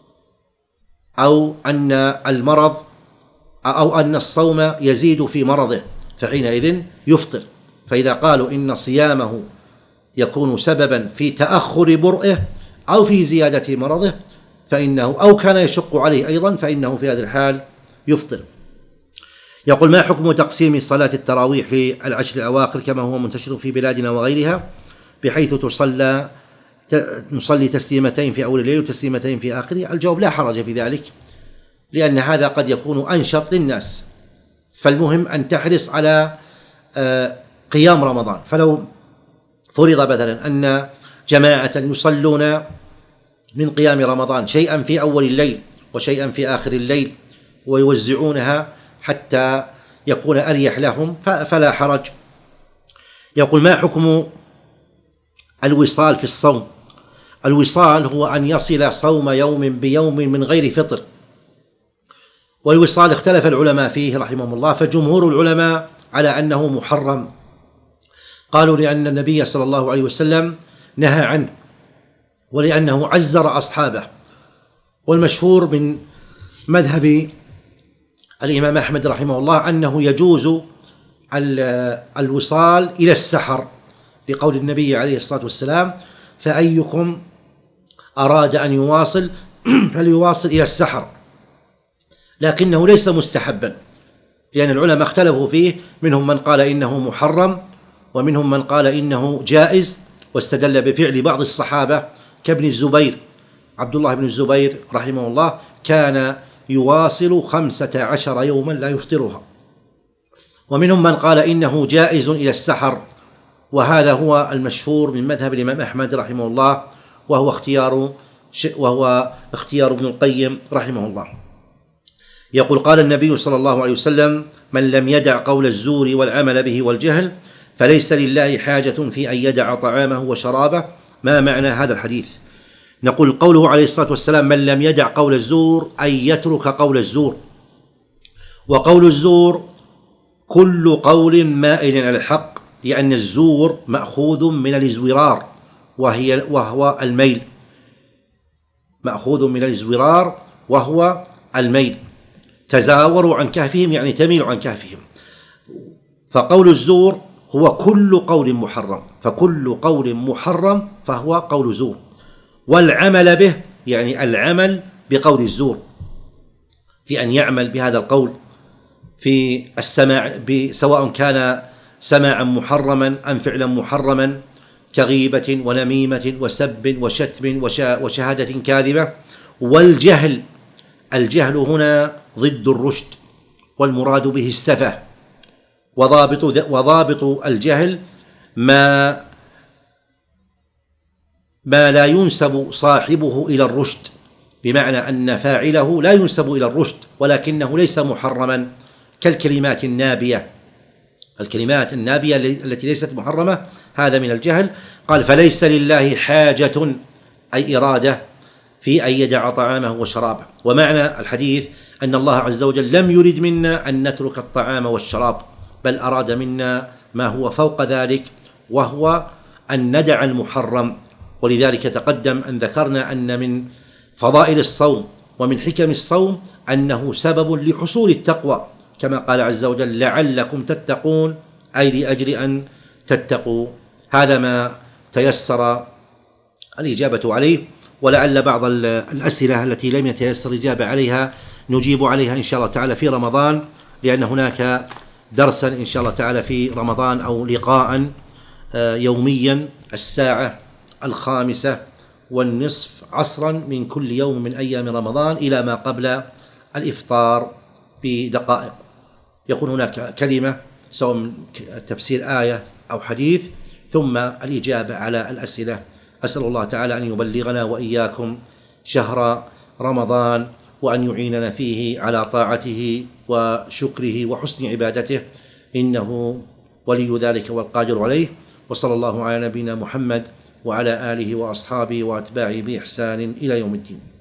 أو أن المرض أو أن الصوم يزيد في مرضه فحينئذ يفطر. فإذا قالوا إن صيامه يكون سببا في تأخر برئه أو في زيادة مرضه فإنه أو كان يشق عليه أيضا فإنه في هذه الحال يفطر. يقول ما حكم تقسيم صلاة التراويح في العشر الأواخر كما هو منتشر في بلادنا وغيرها، بحيث تصلى نصلي تسليمتين في أول الليل وتسليمتين في آخره؟ الجواب لا حرج في ذلك، لأن هذا قد يكون أنشط للناس، فالمهم أن تحرص على قيام رمضان. فلو فرض مثلا أن جماعة يصلون من قيام رمضان شيئا في أول الليل وشيئا في آخر الليل ويوزعونها حتى يكون أريح لهم فلا حرج. يقول ما حكم الوصال في الصوم؟ الوصال هو أن يصل صوم يوم بيوم من غير فطر، والوصال اختلف العلماء فيه رحمهم الله، فجمهور العلماء على أنه محرم، قالوا لأن النبي صلى الله عليه وسلم نهى عنه ولأنه عزر أصحابه. والمشهور من مذهب الإمام أحمد رحمه الله أنه يجوز الوصال إلى السحر، لقول النبي عليه الصلاة والسلام فأيكم أراد أن يواصل فليواصل إلى السحر، لكنه ليس مستحبا، لأن العلماء اختلفوا فيه، منهم من قال إنه محرم ومنهم من قال إنه جائز، واستدل بفعل بعض الصحابة كابن الزبير. عبد الله بن الزبير رحمه الله كان يواصل خمسة عشر يوما لا يفطرها. ومنهم من قال إنه جائز إلى السحر، وهذا هو المشهور من مذهب الإمام أحمد رحمه الله، وهو اختيار وهو اختيار ابن القيم رحمه الله. يقول قال النبي صلى الله عليه وسلم من لم يدع قول الزور والعمل به والجهل فليس لله حاجة في أن يدع طعامه وشرابه. ما معنى هذا الحديث؟ نقول قوله عليه الصلاة والسلام من لم يدع قول الزور أي يترك قول الزور، وقول الزور كل قول مائل على الحق، لأن الزور مأخوذ من الازورار وهي وهو الميل، مأخوذ من الازورار وهو الميل. تزاوروا عن كهفهم يعني تميل عن كهفهم. فقول الزور هو كل قول محرم، فكل قول محرم فهو قول زور. والعمل به يعني العمل بقول الزور، في أن يعمل بهذا القول في السماع، سواء كان سماعا محرما أم فعلا محرما كغيبة ونميمة وسب وشتم وشهادة كاذبة. والجهل، الجهل هنا ضد الرشد، والمراد به السفه. وضابط وضابط الجهل ما ما لا ينسب صاحبه إلى الرشد، بمعنى أن فاعله لا ينسب إلى الرشد ولكنه ليس محرما، كالكلمات النابية، الكلمات النابية التي ليست محرمة، هذا من الجهل. قال فليس لله حاجة أي إرادة في أن يدع طعامه وشرابه. ومعنى الحديث أن الله عز وجل لم يرد منا أن نترك الطعام والشراب، بل أراد منا ما هو فوق ذلك، وهو أن ندع المحرم. ولذلك تقدم أن ذكرنا أن من فضائل الصوم ومن حكم الصوم أنه سبب لحصول التقوى، كما قال عز وجل: لعلكم تتقون، أي لأجل أن تتقوا. هذا ما تيسر الإجابة عليه، ولعل بعض الأسئلة التي لم يتيسر الإجابة عليها نجيب عليها إن شاء الله تعالى في رمضان، لأن هناك درسا إن شاء الله تعالى في رمضان، أو لقاء يوميا الساعة الخامسة والنصف عصرا من كل يوم من أيام رمضان إلى ما قبل الإفطار بدقائق. يكون هناك كلمة سواء من تفسير آية أو حديث، ثم الإجابة على الأسئلة. أسأل الله تعالى أن يبلغنا وإياكم شهر رمضان، وأن يعيننا فيه على طاعته وشكره وحسن عبادته، إنه ولي ذلك والقادر عليه. وصلى الله على نبينا محمد وعلى آله وأصحابه وأتباعه بإحسان إلى يوم الدين.